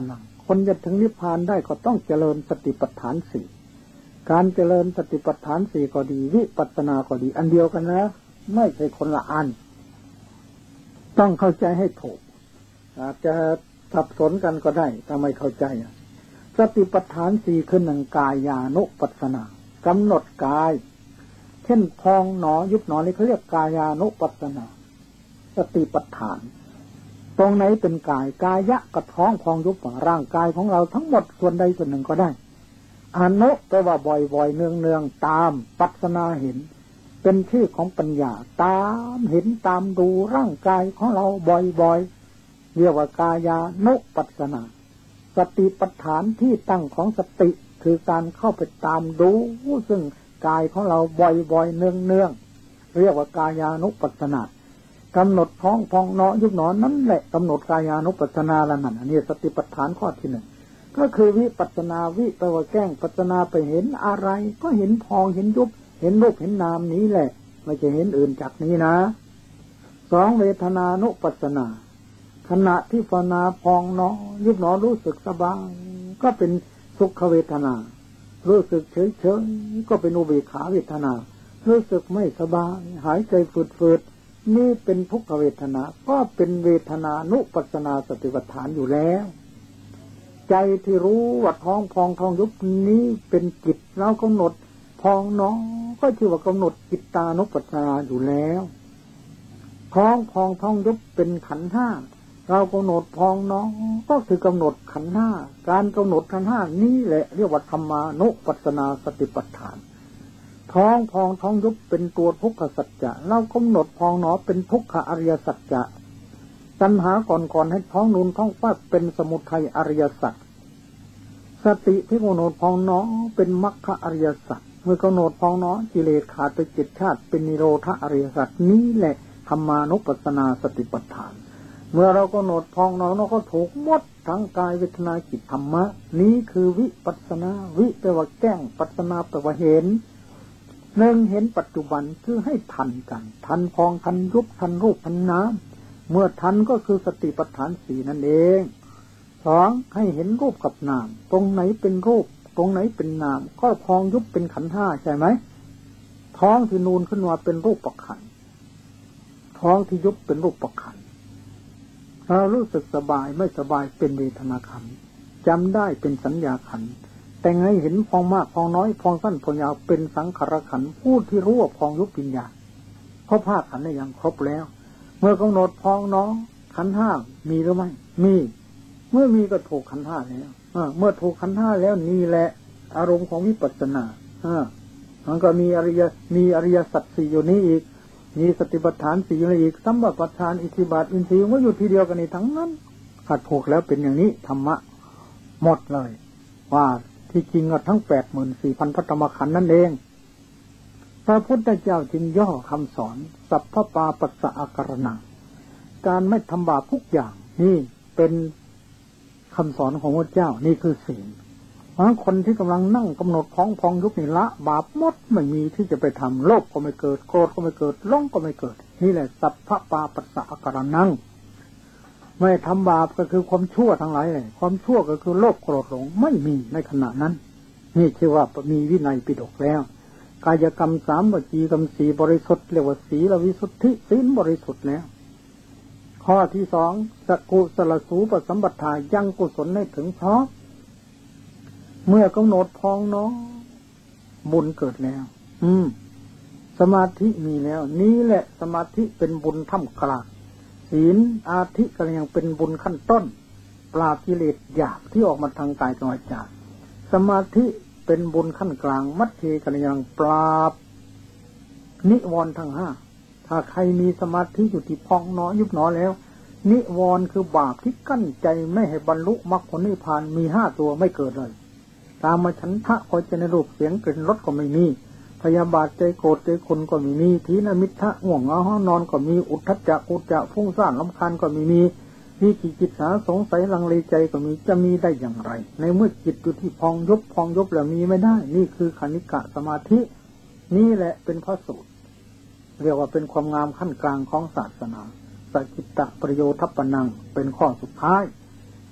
คนจะถึงนิพพานได้ก็ต้องเจริญสติปัฏฐานสี่การเจริญสติปัฏฐานสี่ก็ดีวิปัสสนาก็ดีอันเดียวกันนะไม่ใช่คนละอันต้องเข้าใจให้ถูกอาจจะสับสนกันก็ได้ถ้าไม่เข้าใจสติปัฏฐานสี่คือหนึ่งกายานุปัสสนากำหนดกายเช่นพองหนอยุบหนอนี่เขาเรียกกายานุปัสสนาสติปัฏฐานตรงไหนเป็นกายกายะกระท้องพองยุบร่างกายของเราทั้งหมดส่วนใดส่วนหนึ่งก็ได้อนุแปลว่าบ่อยๆเนืองๆตามปัสสนาเห็นเป็นชื่อของปัญญาตามเห็นตามดูร่างกายของเราบ่อยๆเรียกว่ากายานุปัสสนาสติปัฏฐานที่ตั้งของสติคือการเข้าไปตามดูซึ่งกายของเราบ่อยๆเนืองๆเรียกว่ากายานุปัสสนากำหนดท้องพองเนาะยุบหนอนั่นแหละกำหนดกายานุปัสสนาละนั่นอันนี้สติปัฏฐานข้อที่หนึ่งก็คือวิปัสสนาวิแปลว่าแก้งปัสสนาไปเห็นอะไรก็เห็นพองเห็นยุบเห็นรูปเห็นนามนี้แหละไม่จะเห็นอื่นจากนี้นะสองเวทนานุปัสสนาขณะที่ภาวนาพองเนาะยุบหนอรู้สึกสบายก็เป็นสุขเวทนารู้สึกเฉยๆก็เป็นอุเบกขาเวทนารู้สึกไม่สบายหายใจฝืดๆนี่เป็นทุกขเวทนาก็เป็นเวทนานุปัสสนาสติปัฏฐานอยู่แล้วใจที่รู้ว่าท้องพองท้องยุบนี้เป็นจิตเรากำหนดพองเนาะก็ชื่อว่ากำหนดจิตตานุปัสสนาอยู่แล้วท้องพองท้องยุบเป็นขันธ์ห้าเรากำหนดพองเนาะก็คือกำหนดขันธ์ห้าการกำหนดขันธ์ห้านี้แหละเรียกว่าธรรมานุปัสสนาสติปัฏฐานท้องพองท้องยุบเป็นตัวทุกขสัจจะเรากำหนดพองเนาะเป็นทุกขอริยสัจจะตัณหาก่อนให้ท้องนูนท้องฟ้าเป็นสมุทัยอริยสัจสติที่กำหนดพองเนาะเป็นมรรคอริยสัจเมื่อกำหนดพองเนาะกิเลสขาดไป7ชาติเป็นนิโรธอริยสัจนี้แหละธรรมานุปัสสนาสติปัฏฐานเมื่อเรากำหนดพองเนาะเราก็ถูกหมดทั้งกายเวทนาจิตธรรมะนี้คือวิปัสสนาวิแปลว่าแก้งปัสสนาแปลว่าเห็นหนึ่งเห็นปัจจุบันคือให้ทันกันทันพองทันยุบทันรูปทันน้ำเมื่อทันก็คือสติปัฏฐานสี่นั่นเองสองให้เห็นรูปกับนามตรงไหนเป็นรูปตรงไหนเป็นนามก็พองยุบเป็นขันธ์ห้าใช่ไหมท้องที่นูนขึ้นมาเป็นรูปประขันท้องที่ยุบเป็นรูปประขันเรารู้สึกสบายไม่สบายเป็นเวทนาขันจำได้เป็นสัญญาขันแต่ไงเห็นพองมากพองน้อยพองสั้นพองยาวเป็นสังขารขันผู้ที่รู้ว่าพองยุบวิญญาณเพราะภาคขันได้ยังครบแล้วเมื่อกำหนดพองเนาะขันธ์ห้ามีหรือไม่มีเมื่อมีก็ถูกขันธ์ห้าแล้วเมื่อถูกขันธ์ห้าแล้วนี่แหละอารมณ์ของวิปัสสนามันก็มีอริยสัจสี่อยู่นี้อีกมีสติปัฏฐานสี่อยู่อีกสัมมาปัฏฐานอิทธิบาทอินทรีย์ว่าอยู่ทีเดียวกันนี่ทั้งนั้นขัดถูกแล้วเป็นอย่างนี้ธรรมะหมดเลยว่าที่จริงก็ทั้ง 84,000 พระธรรมขันธ์นั่นเองพระพุทธเจ้าจึงย่อคำสอนสัพพปาปัสสะอาการนังการไม่ทำบาปทุกอย่างนี่เป็นคำสอนของพระเจ้านี่คือศีลคนที่กำลังนั่งกำหนดท้องพองยุบนี่ละบาปหมดไม่มีที่จะไปทำโลภก็ไม่เกิดโกรธก็ไม่เกิดหลงก็ไม่เกิดนี่แหละสัพพปาปัสสะอาการนังไม่ทำบาปก็คือความชั่วทั้งหลายเลยความชั่วก็คือโลภโกรธหลงไม่มีในขณะนั้นนี่ชื่อว่ามีวินัยปิฎกแล้วกายกรรม3วจีกรรม4บริสุทธิ์เรียกว่าศีลวิสุทธิศีลบริสุทธิ์แล้วข้อที่สองสกุศลสูปสัมปทายังกุศลให้ถึงพร้อมเมื่อกำหนดพองเนาะบุญเกิดแล้วสมาธิมีแล้วนี้แหละสมาธิเป็นบุญท่ามกลางศีลอาทิก็ยังเป็นบุญขั้นต้นปราบกิเลสหยาบที่ออกมาทางกายกับวาจาสมาธิเป็นบุญขั้นกลางมัทธิก็ยังปราบนิวรณ์ทั้งห้าถ้าใครมีสมาธิอยู่ที่พองเนาะยุบหนอแล้วนิวรณ์คือบาปที่กั้นใจไม่ให้บรรลุมรรคผลนิพพานมี5ตัวไม่เกิดเลยกามฉันทะพอใจในรูปเสียงกลิ่นรสก็ไม่มีพยาบาทใจโกรธใจคุณก็ไม่มีทีนมิทธะง่วงเหงาห้องนอนก็มีอุทธัจจะกุจจะฟุ้งซ่านรำคาญก็ไม่มีวิจิกิจฉาสงสัยลังเลใจก็มีจะมีได้อย่างไรในเมื่อจิตอยู่ที่พองยุบแล้วมีไม่ได้นี่คือคณิกะสมาธินี่แหละเป็นพระสูตรเรียกว่าเป็นความงามขั้นกลางของศาสนาสัจจิตตประโยทัปปนังเป็นข้อสุดท้าย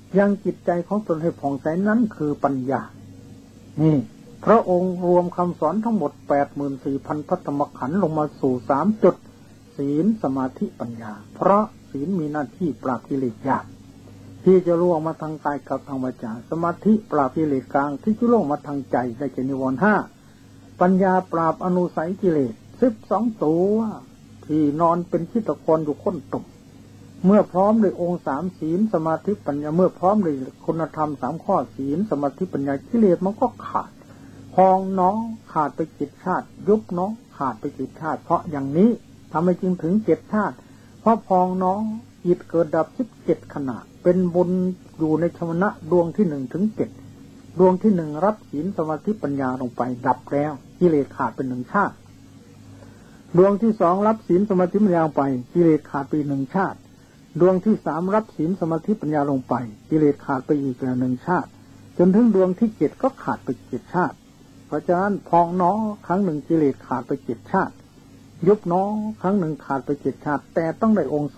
ยังจิตใจของตนให้ผ่องใสนั้นคือปัญญานี่พระองค์รวมคำสอนทั้งหมด 84,000 พระธรรมขันธ์ลงมาสู่3จุดศีลสมาธิปัญญาเพราะศีลมีหน้าที่ปราบกิเลสหยาบที่จะล่วงมาทางกายกับทางวาจาสมาธิปราบกิเลสกลางที่จะล่วงมาทางใจได้แก่นิวรณ์5ปัญญาปราบอนุสัยกิเลส12ตัวที่นอนเป็นชิตกรอยู่ก้นตุ่มเมื่อพร้อมด้วยองค์3ศีลสมาธิปัญญาเมื่อพร้อมด้วยคุณธรรม3ข้อศีลสมาธิปัญญากิเลสมันก็ขาดพองน้องขาดไป7ชาติยุบน้องขาดไป7ชาติเพราะอย่างนี้ทำให้จึงถึง7ชาติเพราะพองน้องจิตเกิดดับ17ขณะเป็นบุญอยู่ในชวนะดวงที่1ถึง7ดวงที่1รับศีลสมาธิปัญญาลงไปดับแล้วกิเลสขาดเป็น1ชาติดวงที่2รับศีลสมาธิปัญญาไปกิเลสขาดไป1ชาติดวงที่3รับศีลสมาธิปัญญาลงไปกิเลสขาดไปอีกแล้ว1ชาติจนถึงดวงที่7ก็ขาดไป7ชาติเพราะฉะนั้นพองน้องครั้งหนึ่งกิเลสขาดไป7ชาติยุบน้องครั้งหนึ่งขาดไป7ชาติแต่ต้องได้องค์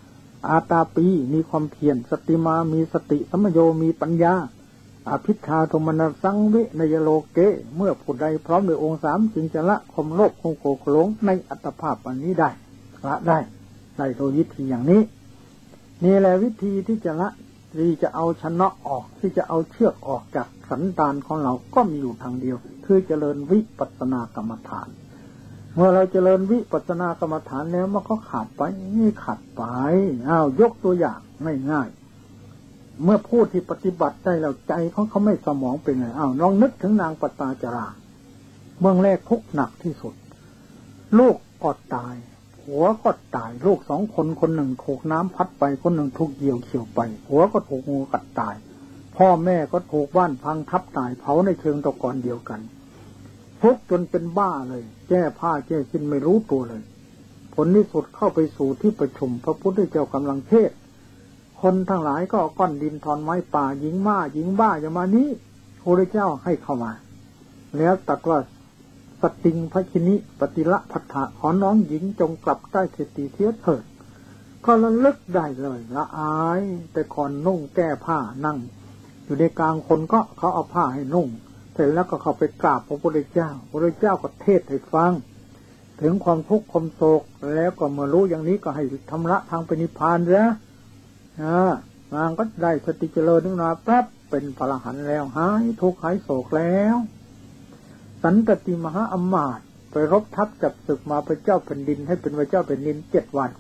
3อาตาปีมีความเพียรสติมามีสติสัมโยมีปัญญาอภิชฌาโทมนัสสังวินยโลเกเมื่อผู้ใดพร้อมด้วยองค์3จึงจะละความโลภความโกรธหลงในอัตภาพอันนี้ได้ละได้โดยวิธีอย่างนี้นี่แหละวิธีที่จะละที่จะเอาชนะออกที่จะเอาเชือกออกจากสันดานของเราก็มีอยู่ทางเดียวคือเจริญวิปัสสนากรรมฐานเมื่อเราเจริญวิปัสสนากรรมฐานแล้วมันก็ขาดไปยกตัวอย่างง่ายๆเมื่อผู้ที่ปฏิบัติได้แล้วใจของเขาไม่สมองเป็นไงลองนึกถึงนางปตาจาราเบื้องแรกทุกข์หนักที่สุดลูกก็ตายหัวก็ตายลูก2คนคนหนึ่งถูกน้ำพัดไปคนหนึ่งถูกเหยี่ยวเขี่ยวไปหัวก็ถูกงูกัดตายพ่อแม่ก็ถูกบ้านพังทับตายเผาในเชิงตะกอนเดียวกันทุกข์จนเป็นบ้าเลยแก้ผ้าแก้กินไม่รู้ตัวเลยผลที่สุดเข้าไปสู่ที่ประชุมพระพุทธเจ้ากำลังเทศน์คนทั้งหลายก็เอาก้อนดินทอนไม้ป่าหญิงบ้าอย่ามานี้พระพุทธเจ้าให้เข้ามาแล้วตรัสว่าสติงพระชินิปฏิละภัฏฐะขอน้องหญิงจงกลับใต้เศรษฐีเสียเถิดก็ระลึกได้เลยละอายแต่ก่อนนุ่งแก้ผ้านั่งอยู่ในกลางคนก็เขาเอาผ้าให้นุ่งเสร็จแล้วก็เข้าไปกราบพระพุทธเจ้าพระพุทธเจ้าก็เทศน์ให้ฟังถึงความทุกข์ความโศกแล้วก็เมื่อรู้อย่างนี้ก็ให้ทำละทางไปนิพพานแล้วนางก็ได้สติเจริญขึ้นมาแป๊บเป็นพระอรหันต์แล้วหายทุกข์หายโศกแล้วสันตติมหาอมาตย์ไปรบทัพจับศึกมาพระเจ้าแผ่นดินให้เป็นพระเจ้าแผ่นดิน7 วัน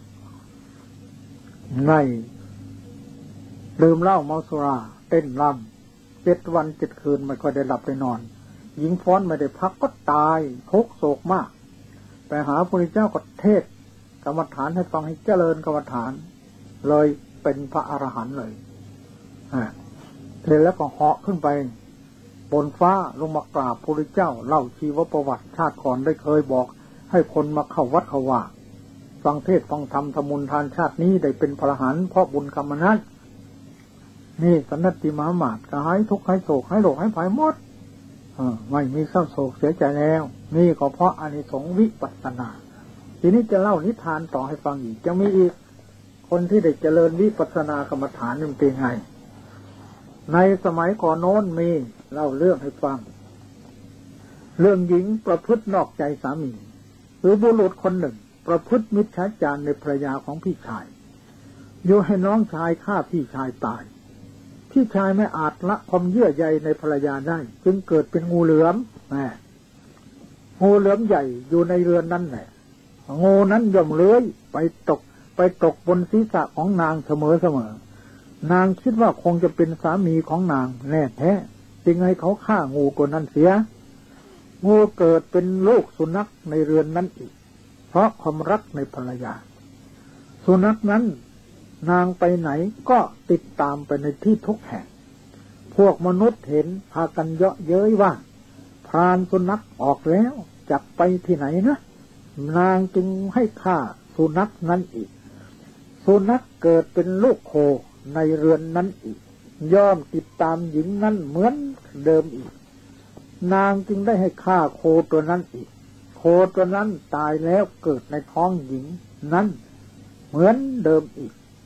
ไม่ดื่มเหล้าเมาสุราเต้นรำ7 วัน 7 คืนไม่ค่อยได้หลับได้นอนหญิงฟ้อนไม่ได้พักก็ตายทุกข์โศกมากไปหาพระพุทธเจ้าก็เทศน์กรรมฐานให้ฟังให้เจริญกรรมฐานเลยเป็นพระอรหันต์เลยเสร็จแล้วก็เหาะขึ้นไปบนฟ้าลงมากราบพระพุทธเจ้าเล่าชีวประวัติชาติก่อนได้เคยบอกให้คนมาเข้าวัดเข้าว่าฟังเทศน์ฟังธรรมทำบุญทานชาตินี้ได้เป็นพระอรหันต์เพราะบุญกรรมนั้นนี่สันติมหามาตย์ก็หายทุกข์หายโศกหายโรคหายภัยหมดไม่มีเศร้าโศกเสียใจแล้วนี่ก็เพราะอานิสงส์วิปัสสนาทีนี้จะเล่านิทานต่อให้ฟังอีกจะมีอีกคนที่ได้เจริญวิปัสสนากรรมฐานนี่เป็นไงในสมัยก่อนโน้นมีเล่าเรื่องให้ฟังเรื่องหญิงประพฤตินอกใจสามีหรือบุรุษคนหนึ่งประพฤติมิจฉาจารในภรรยาของพี่ชายโยให้น้องชายฆ่าพี่ชายตายพี่ชายไม่อาจละความเยื่อใยในภรรยาได้จึงเกิดเป็นงูเหลือมงูเหลือมใหญ่อยู่ในเรือนนั่นแหละงูนั้นย่อมเลื้อยไปตกบนศีรษะของนางเสมอนางคิดว่าคงจะเป็นสามีของนางแน่แท้จึงให้เขาฆ่างูตัวนั้นเสียงูเกิดเป็นลูกสุนัขในเรือนนั้นอีกเพราะความรักในภรรยาสุนัขนั้นนางไปไหนก็ติดตามไปในที่ทุกแห่งพวกมนุษย์เห็นพากันเยาะเย้ยว่าพรานสุนัขออกแล้วจับไปที่ไหนนะนางจึงให้ฆ่าสุนัขนั้นอีกสุนัขเกิดเป็นลูกโคในเรือนนั้นอีกย่อมติดตามหญิงนั้นเหมือนเดิมอีกนางจึงได้ให้ฆ่าโคตัวนั้นอีกโคตัวนั้นตายแล้วเกิดในท้องหญิงนั้นเหมือนเดิมอีก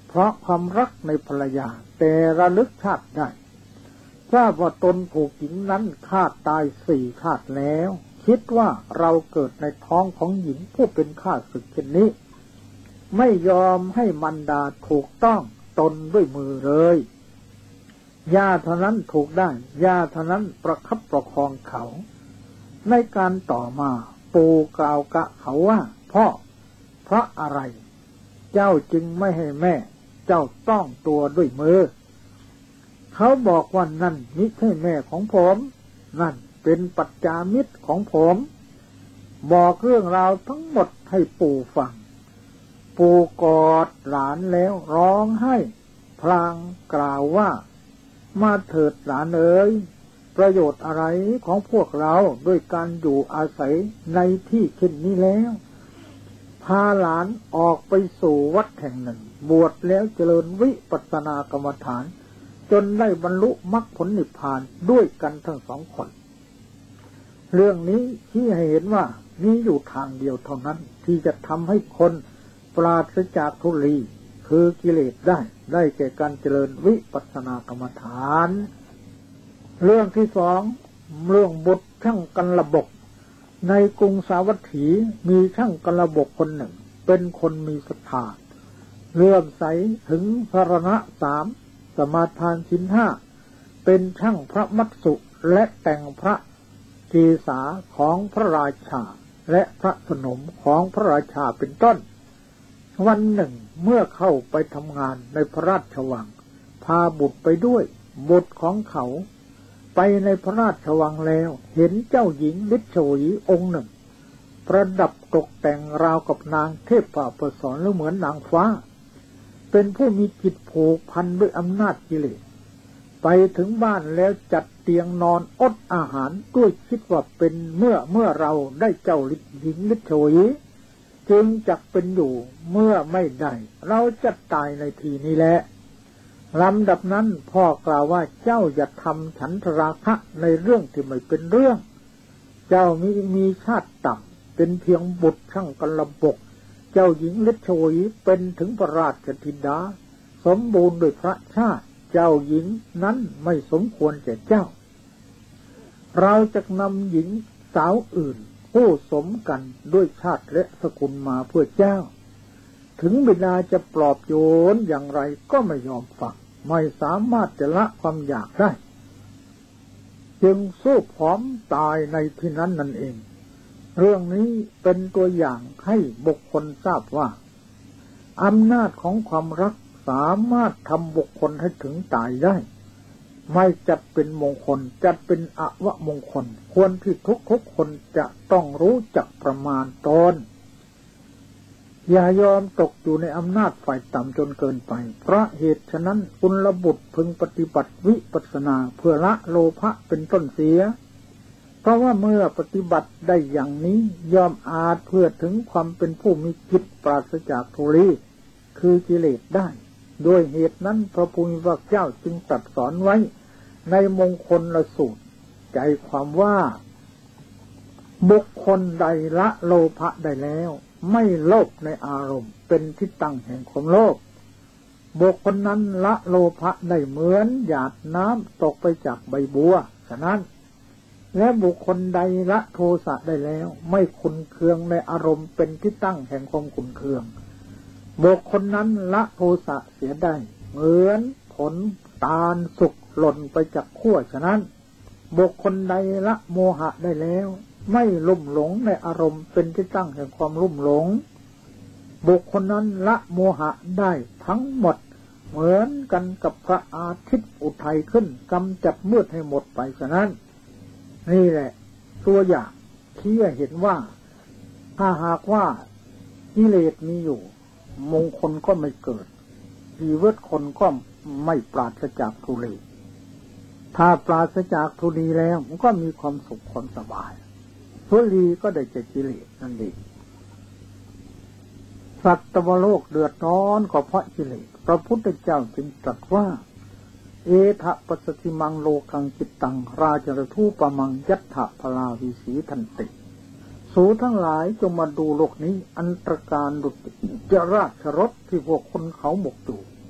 เพราะความรักในภรรยาแต่ระลึกชาติได้ทราบว่าตนถูกหญิงนั้นฆ่าตาย4 ชาติแล้วคิดว่าเราเกิดในท้องของหญิงผู้เป็นข้าศึกเช่นนี้ไม่ยอมให้มารดาถูกต้องตนด้วยมือเลยย่าเท่านั้นถูกได้ย่าเท่านั้นประคับประคองเขาในการต่อมาปู่กล่าวกะเขาว่าพ่อเพราะอะไรเจ้าจึงไม่ให้แม่เจ้าต้องตัวด้วยมือเขาบอกว่านั่นมิใช่แม่ของผมนั่นเป็นปัจจามิตรของผมบอกเรื่องราวทั้งหมดให้ปู่ฟังปู่กอดหลานแล้วร้องไห้พลางกล่าวว่ามาเถิดหลานเอ๋ยประโยชน์อะไรของพวกเราด้วยการอยู่อาศัยในที่เช่นนี้แล้วพาหลานออกไปสู่วัดแห่งหนึ่งบวชแล้วเจริญวิปัสสนากรรมฐานจนได้บรรลุมรรคผลนิพพานด้วยกันทั้ง2 คนเรื่องนี้ชี้ให้เห็นว่ามีอยู่ทางเดียวเท่านั้นที่จะทำให้คนปราศจากทุลีคือกิเลสได้แก่การเจริญวิปัสสนากรรมฐานเรื่องที่ 2เรื่องบุตรช่างกันระบบในกรุงสาวัตถีมีช่างกันระบบคนหนึ่งเป็นคนมีศรัทธาเลื่อมใสถึงพระณะ3สมาทานศีล5เป็นช่างพระมัตสุและแต่งพระกีสาของพระราชาและพระสนมของพระราชาเป็นต้นวันหนึ่งเมื่อเข้าไปทำงานในพระราชวังพาบุตรไปด้วยบุตรของเขาไปในพระราชวังแล้วเห็นเจ้าหญิงฤชวีองค์หนึ่งประดับตกแต่งราวกับนางเทพอัปสรหรือเหมือนนางฟ้าเป็นผู้มีจิตผูกพันด้วยอำนาจกิเลสไปถึงบ้านแล้วจัดเตียงนอนอดอาหารด้วยคิดว่าเป็นเมื่อเราได้เจ้าหญิงฤชวีจึงจักเป็นอยู่เมื่อไม่ได้เราจะตายในทีนี้แหละลำดับนั้นพ่อกล่าวว่าเจ้าอย่าทำฉันทราคะในเรื่องที่ไม่เป็นเรื่องเจ้ามีชาติต่ำเป็นเพียงบุตรช่างกันระบกเจ้าหญิงฤชวีเป็นถึงพระราชธิดาสมบูรณ์ด้วยพระชาติเจ้าหญิงนั้นไม่สมควรแก่เจ้าเราจะนำหญิงสาวอื่นผู้สมกันด้วยชาติและสกุลมาเพื่อเจ้าถึงบิดาจะปลอบโยนอย่างไรก็ไม่ยอมฟังไม่สามารถจะละความอยากได้จึงสู้ผอมตายในที่นั้นนั่นเองเรื่องนี้เป็นตัวอย่างให้บุคคลทราบว่าอำนาจของความรักสามารถทำบุคคลให้ถึงตายได้ไม่จัดเป็นมงคลจัดเป็นอวมงคลควรที่ทุกคนจะต้องรู้จักประมาณตนอย่ายอมตกอยู่ในอำนาจฝ่ายต่ำจนเกินไปเพราะเหตุฉะนั้นกุลบุตรพึงปฏิบัติวิปัสสนาเพื่อละโลภะเป็นต้นเสียเพราะว่าเมื่อปฏิบัติได้อย่างนี้ย่อมอาจเพื่อถึงความเป็นผู้มีจิตปราศจากทุลีคือกิเลสได้โดยเหตุนั้นพระพุทธเจ้าจึงตรัสสอนไว้ในมงคลละสูตรใจความว่าบุคคลใดละโลภะได้แล้วไม่โลภในอารมณ์เป็นที่ตั้งแห่งความโลภบุคคลนั้นละโลภะได้เหมือนหยาดน้ำตกไปจากใบบัวฉะนั้นและบุคคลใดละโทสะได้แล้วไม่ขุ่นเคืองในอารมณ์เป็นที่ตั้งแห่งความขุ่นเคืองบุคคลนั้นละโทสะเสียได้เหมือนผลตาลสุกหล่นไปจากขั้วฉะนั้นบุคคลใดละโมหะได้แล้วไม่ลุ่มหลงในอารมณ์เป็นที่ตั้งแห่งความลุ่มหลงบุคคลนั้นละโมหะได้ทั้งหมดเหมือนกันกับพระอาทิตย์อุทัยขึ้นกำจัดมืดให้หมดไปฉะนั้นนี่แหละตัวอย่างที่เห็นว่าถ้าหากว่ากิเลสมีอยู่มงคลก็ไม่เกิดชีวิตคนก็ไม่ปราศจากทุลีถ้าปราศจากทุลีแล้วมันก็มีความสุขความสบายทุลีก็ได้จากกิเลสนั่นเองสัตว์โลกเดือดร้อนก็เพราะกิเลสพระพุทธเจ้าจึงตรัสว่าเอทะปัสสติมังโลกังจิตตังราจรทูปมังยัตถะพลาวิสีทันติสูทั้งหลายจงมาดูโลกนี้อันตรการดุจจราชรถที่พวกคนเขาหมกอยู่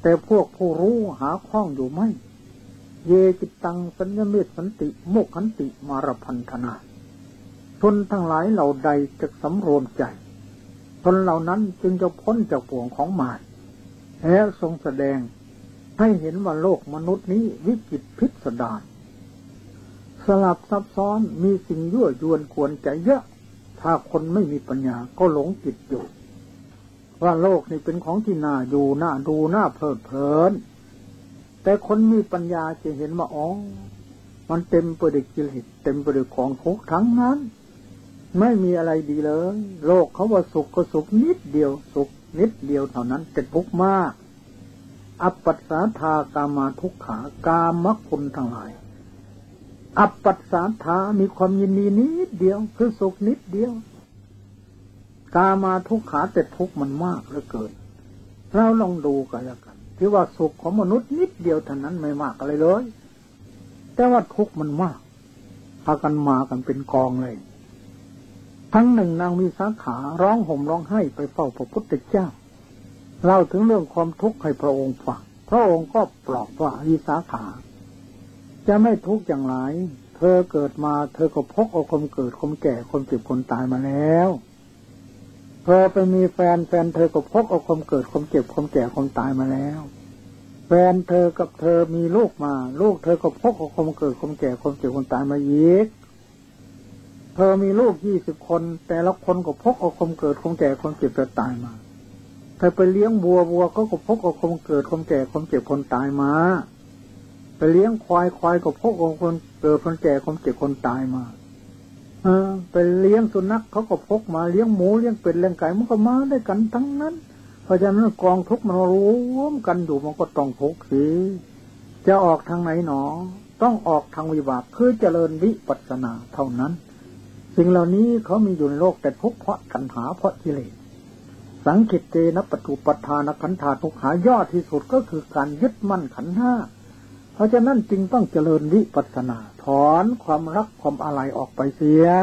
แต่พวกผู้รู้หาข้องอยู่ไหมเยจิตตังสัญญเมตสันติโมกขันติมารพันธนาชนทั้งหลายเหล่าใดจะสำรวมใจชนเหล่านั้นจึงจะพ้นจากบ่วงของมารแล้วทรงแสดงให้เห็นว่าโลกมนุษย์นี้วิจิตรพิสดารสลับซับซ้อนมีสิ่งยั่วยวนกวนใจเยอะถ้าคนไม่มีปัญญาก็หลงจิตอยู่ว่าโลกนี้เป็นของที่น่าอยู่น่าดูน่าเพลิดเพลินแต่คนมีปัญญาจะเห็นว่าอ๋อมันเต็มไปด้วยกิเลสเต็มไปด้วยของทุกข์ทั้งนั้นไม่มีอะไรดีเลยโลกเขาว่าสุขก็สุขนิดเดียวสุขนิดเดียวเท่านั้นแต่ทุกข์มากอัปปัสสาทากามาทุกขากามคุณทั้งหลายอัปปัสสาทามีความยินดีนิดเดียวคือสุขนิดเดียวกามาทุกขาแต่ทุกข์มันมากเหลือเกินเราลองดูกันแล้วกันที่ว่าสุขของมนุษย์นิดเดียวเท่านั้นไม่มากอะไรเลยแต่ว่าทุกข์มันมากพากันมากันเป็นกองเลยทั้งหนึ่งนางมีสาขาร้องห่มร้องไห้ไปเฝ้าพระพุทธเจ้าเล่าถึงเรื่องความทุกข์ให้พระองค์ฟังพระองค์ก็ปลอบว่าวิสาขาจะไม่ทุกข์อย่างไรเธอเกิดมาเธอก็พกเอาความเกิดความแก่ความเจ็บความตายมาแล้วเธอไปมีแฟนเธอก็พกเอาความเกิดความเจ็บความแก่ความตายมาแล้วแฟนเธอกับเธอมีลูกมาลูกเธอก็พกเอาความเกิดความแก่ความเจ็บความตายมาอีกเธอมีลูก20 คนแต่ละคนก็พกเอาความเกิดความแก่ความเจ็บความตายมาเธอไปเลี้ยงวัวก็พกเอาความเกิดความแก่ความเจ็บความตายมาไปเลี้ยงควายก็พกเอาความเกิดความแก่ความเจ็บความตายมาไปเลี้ยงสุนัขเขาก็พกมาเลี้ยงหมูเลี้ยงเป็ดเลี้ยงไก่มันก็มาได้กันทั้งนั้นเพราะฉะนั้นกองทุกข์มันรวมกันอยู่มันก็ต้องทุกข์สิจะออกทางไหนหนอต้องออกทางวิบากคือเจริญวิปัสสนาเท่านั้นสิ่งเหล่านี้เขามีอยู่ในโลกแต่ทุกข์เพราะตัณหาเพราะกิเลสสังคิตเตนะปัจจุปทานขันธาทุกขายอดที่สุดก็คือการยึดมั่นขันธ์ห้าเพราะฉะนั้นจึงต้องเจริญวิปัสสนาถอนความรักความอะไรออกไปเสีย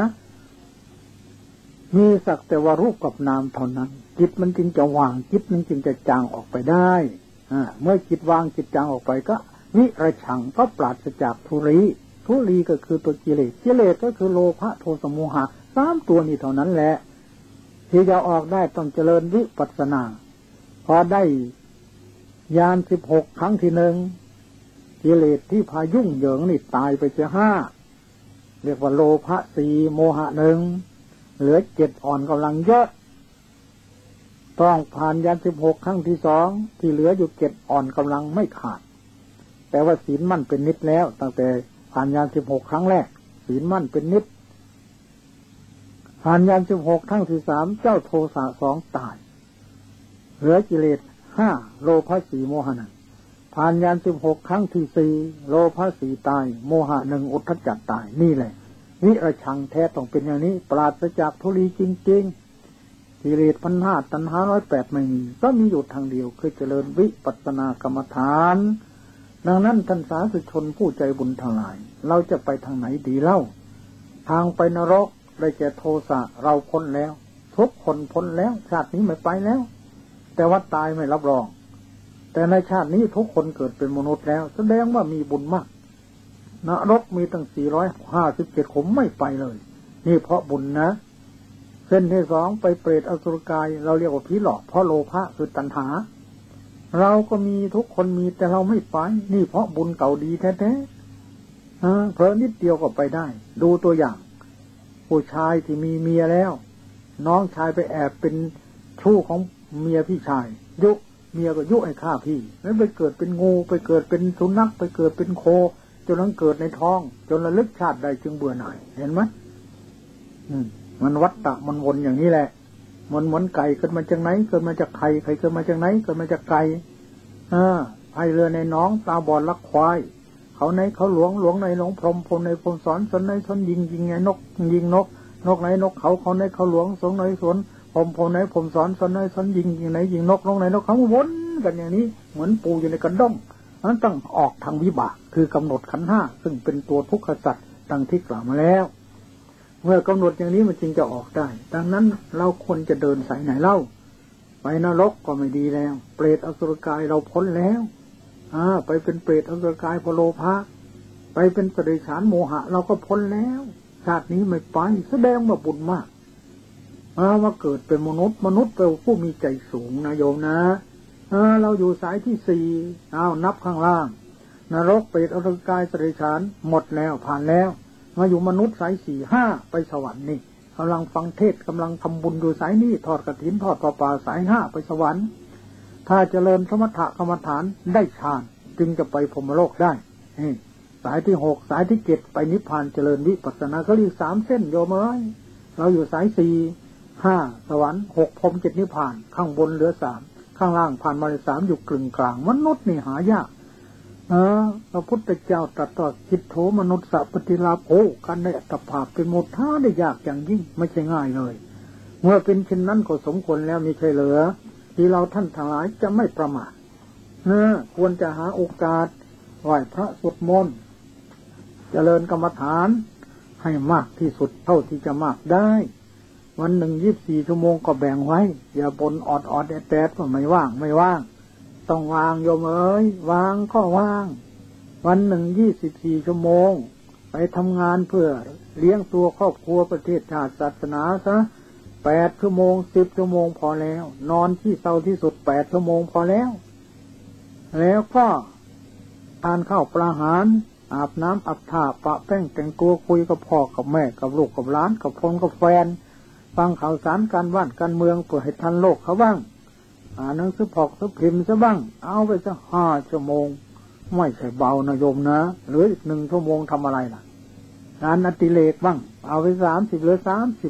มีสักแต่ว่ารูปกับนามเท่านั้นจิตมันจึงจะวางจิตมันจึงจะจางออกไปได้เมื่อจิตวางจิตจางออกไปก็วิระชังก็ปราศจากทุลีก็คือตัวกิเลสก็คือโลภะโทสะโมหะ3ตัวนี้เท่านั้นแหละที่จะออกได้ต้องเจริญวิปัสสนาพอได้ญาณ16ครั้งที่1กิเลสที่พายุ่งเหยิงนี่ตายไปเสีย5เรียกว่าโลภะ4โมหะ1เหลือ7อ่อนกำลังเยอะต้องผ่านญาณ16ครั้งที่2ที่เหลืออยู่7อ่อนกำลังไม่ขาดแต่ว่าศีลมั่นเป็นนิจแล้วตั้งแต่ผ่านญาณ16ครั้งแรกศีลมั่นเป็นนิจผ่านญาณ16ครั้งที่3เจ้าโทสะ2ตายเหลือกิเลส5โลภะ4โมหะ1ผ่านญาณ16ครั้งที่4โลภะ4ตายโมหะ1อุทธัจจะตายนี่แหละวิระชังแท้ต้องเป็นอย่างนี้ปราศจากทุลีจริงๆกิเลส1,500ตัณหา108ไม่มีก็มีอยู่ทางเดียวคือเจริญวิปัสสนากรรมฐานดังนั้นท่านสาธุชนผู้ใจบุญทั้งหลายเราจะไปทางไหนดีเล่าทางไปนรกได้แก่โทสะเราพ้นแล้วทุกคนพ้นแล้วชาตินี้ไม่ไปแล้วแต่ว่าตายไม่รับรองแต่ในชาตินี้ทุกคนเกิดเป็นมนุษย์แล้วแสดงว่ามีบุญมากนรกมีตั้ง457ขุมไม่ไปเลยนี่เพราะบุญนะเส้นที่2ไปเปรตอสุรกายเราเรียกว่าผีหลอกเพราะโลภะคือตัณหาเราก็มีทุกคนมีแต่เราไม่ไปนี่เพราะบุญเก่าดีแท้ๆเพราะนิดเดียวก็ไปได้ดูตัวอย่างผู้ชายที่มีเมียแล้วน้องชายไปแอบเป็นชู้ของเมียพี่ชายยุเมียก็ยุให้ฆ่าพี่แล้วไปเกิดเป็นงูไปเกิดเป็นสุนัขไปเกิดเป็นโคจนนั้นเกิดในท้องจนระลึกชาติใดจึงเบื่อหน่ายเห็นไหมมันวัฏฏะมันวนอย่างนี้แหละมันเหมือนไก่เกิดมาจากไหนเกิดมาจากไข่เกิดมาจากไหนเกิดมาจากไก่พายเรือในหนองตาบอดลักควายเขาในเขาหลวงในหลวงพรหมพรหมในพรหมสอนสนในสนยิงไงนกยิงนกในนกเขาในเขาหลวงสงในสวนพรหมในพรหมสอนสนในสนยิงไหนยิงนกในนกเขาวนกันอย่างนี้เหมือนปูอยู่ในกระด้งนั้นต้องออกทางวิบากคือกำหนดขันธ์5ซึ่งเป็นตัวทุกขสัตว์ดังที่กล่าวมาแล้วเมื่อกำหนดอย่างนี้มันจึงจะออกได้ดังนั้นเราควรจะเดินสายไหนเล่าไปนรกก็ไม่ดีแล้วเปรตอสุรกายเราพ้นแล้วไปเป็นเปรตอสุรกายพโลภะไปเป็นสเดชานโมหะเราก็พ้นแล้วชาตินี้ไม่ไปแสดงว่าบุญมากมาเกิดเป็นมนุษย์เป็นผู้มีใจสูงนะโยมนะเราอยู่สายที่สี่นับข้างล่างนรกเปรตอสุรกายสเดชานหมดแล้วผ่านแล้วมาอยู่มนุษย์สายสี่ห้าไปสวรรค์นี่กำลังฟังเทศกำลังทำบุญอยู่สายนี้ทอดกฐินทอดผ้าป่าสายห้าไปสวรรค์ถ้าเจริญสมถะกรรมฐานได้ฌานจึงจะไปพรหมโลกได้สายที่หกสายที่เจ็ดไปนิพพานเจริญวิปัสสนาก็เรียก3เส้นโยมเอ้ยเราอยู่สายสี่ห้าสวรรค์6พรหม7นิพพานข้างบนเหลือ3ข้างล่างผ่านมาเลย3อยู่กลึงกลางมนุษย์นี่หายากพระพุทธเจ้าตรัสว่าจิตโธมนุษย์สัพพติลาโภการได้อัตภาพเป็นโมทาได้ยากอย่างยิ่งไม่ใช่ง่ายเลยเมื่อเป็นเช่นนั้นก็สมควรแล้วมีใช่เหลือที่เราท่านทั้งหลายจะไม่ประมาทควรจะหาโอกาสไหว้พระสวดมนต์เจริญกรรมฐานให้มากที่สุดเท่าที่จะมากได้วันหนึ่ง24 ชั่วโมงก็แบ่งไว้อย่าบ่นออดแอดว่าไม่ว่างต้องวางโยมเอ้ยวางก็วางวันหนึ่ง24 ชั่วโมงไปทำงานเพื่อเลี้ยงตัวครอบครัวประเทศชาติศาสนาซะ8 ชั่วโมง10 ชั่วโมงพอแล้วนอนที่เศร้าที่สุด8 ชั่วโมงพอแล้วก็ทานข้าวปลาอาหารอาบน้ำอาบท่าปะแป้งแต่งตัวคุยกับพ่อกับแม่กับลูกกับหลานกับคนกับแฟนฟังข่าวสารการบ้านการเมืองเพื่อให้ทันโลกเขาบ้างอ่านหนังสือพอกสือพิมพ์ซะบ้างเอาไปสัก5 ชั่วโมงไม่ใช่เบานะโยมนะหรืออีก1 ชั่วโมงทำอะไรล่ะงานอดิเรกบ้างเอาไป30หรือ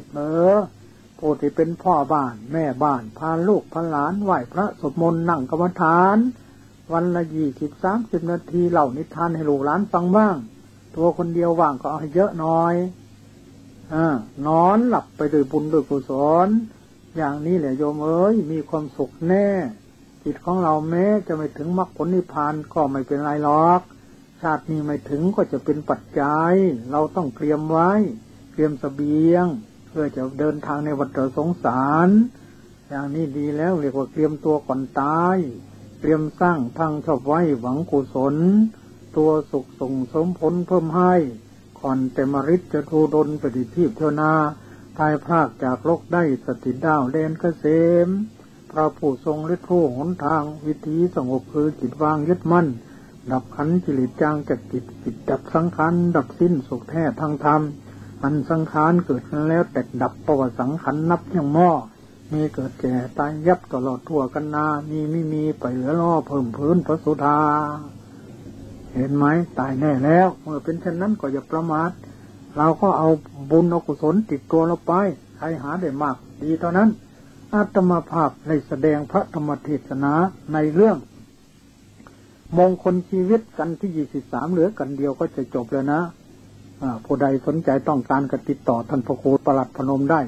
30ผู้ที่เป็นพ่อบ้านแม่บ้านพาลูกพาหลานไหว้พระสวดมนต์นั่งกรรมฐานวันละ20-30 นาทีเล่านิทานให้ลูกหลานฟังบ้างตัวคนเดียวว่างก็เอาให้เยอะหน่อยนอนหลับไปด้วยบุญด้วยกุศลอย่างนี้แหละโยมเอ้ยมีความสุขแน่จิตของเราแม้จะไม่ถึงมรรคผลนิพพานก็ไม่เป็นไรหรอกชาตินี้ไม่ถึงก็จะเป็นปัจจัยเราต้องเตรียมไว้เตรียมเสบียงเพื่อจะเดินทางในวัฏสงสารอย่างนี้ดีแล้วเรียกว่าเตรียมตัวก่อนตายเตรียมสร้างทางชอบไว้หวังกุศลตัวสุขส่งสมผลเพิ่มให้ก่อนแต่มฤทธิ์จะทูดลปฏิทีปเทวนาตายพรากจากโลกได้สติดาวแดนเกษมพระผู้ทรงฤทธิ์รู้หนทางวิธีสงบคือจิตวางยึดมั่นดับขันธ์กิเลสจางจากจิตดับสังขารดับสิ้นสุขแท้ทางธรรมอันสังขารเกิดขึ้นแล้วแต่ดับประวัติสังขารนับอย่างหม้อมีเกิดแก่ตายยับตลอดทั่วกันนามีไม่มีไปเหลือล่อเพิ่มพื้นพระสุธาเห็นไหมตายแน่แล้วเมื่อเป็นเช่นนั้นก็อย่าประมาทเราก็เอาบุญเอากุศลติดตัวเราไปใครหาได้มากดีเท่านั้นอาตมาภาพได้แสดงพระธรรมเทศนาในเรื่องมงคลชีวิตกันที่23เหลือกันเดียวก็จะจบแล้วนะผู้ใดสนใจต้องการก็ติดต่อท่านพระครูประหลัดพนมได้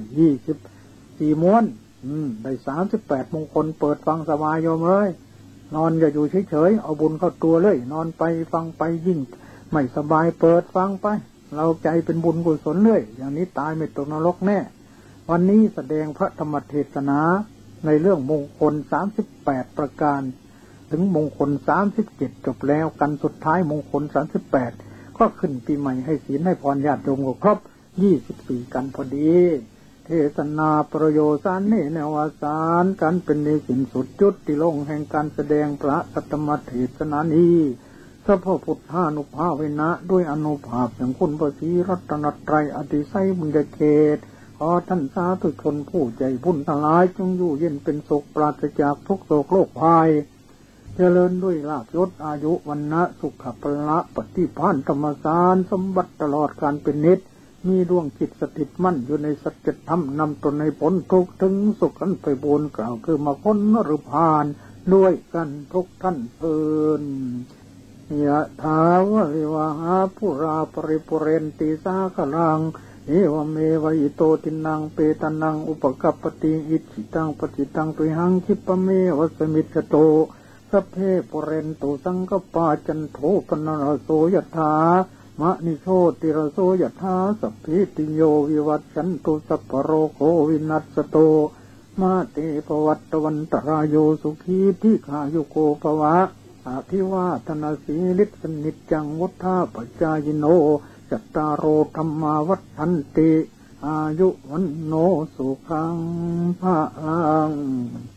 24 ม้วนได้38 มงคลเปิดฟังสบายโยมเอ้ยนอนอย่าอยู่เฉยๆเอาบุญเข้าตัวเลยนอนไปฟังไปยิ่งไม่สบายเปิดฟังไปเราใจเป็นบุญกุศลเลยอย่างนี้ตายไม่ตกนรกแน่วันนี้แสดงพระธรรมเทศนาในเรื่องมงคล38 ประการถึงมงคล37จบแล้วกันสุดท้ายมงคล38ก็ขึ้นปีใหม่ให้ศีลให้พรญาติโยมก็ครบ24กันพอดีเทศนาประโยชน์สารเนแนวสารกันเป็นในสิ้นสุดจุดที่ลงแห่งการแสดงพระธรรมเทศนานี้สัพพพุทธานุภาเวนะด้วยอนุภาพแห่งคุณพระศรีรัตนตรัยอติไสยบุญญาเขตขอท่านสาธุชนผู้ใจบุญทั้งหลายจงอยู่เย็นเป็นสุขปราศจากทุกโศกโรคภัยเจริญด้วยลาภยศอายุวรรณะสุขภละปฏิภาณธรรมสารสมบัติตลอดการเป็นนิจมีดวงจิตสถิตมั่นอยู่ในสัจธรรมนำตนในผลทุกถึงสุขกันไปบนกล่าวคือมาพ้นนรพานด้วยกันทุกท่านเอิญยะถาวะริวหาปุราปริปุเรนติสาคลังเอวเมวะอิโตตินังเปตนังอุปกัปปติอิจิตังปจิตังตุหังคิปะเมวะสมิจจโตสัพเพปุเรนตุสังกปาจันโทปนรโสยถามะนิโชติรโสยถาสัพพิติโยวิวัชชันตุสัพพโรโควินัสสโตมาเตภวัตวันตรายโยสุขีทิขายุโกภวะอาภิวาทนาสีลิสนิจจังวุฒาปัจจายโนจัตตารโอธรรมาวัฏันติอายุวันโนสุขังภะลัง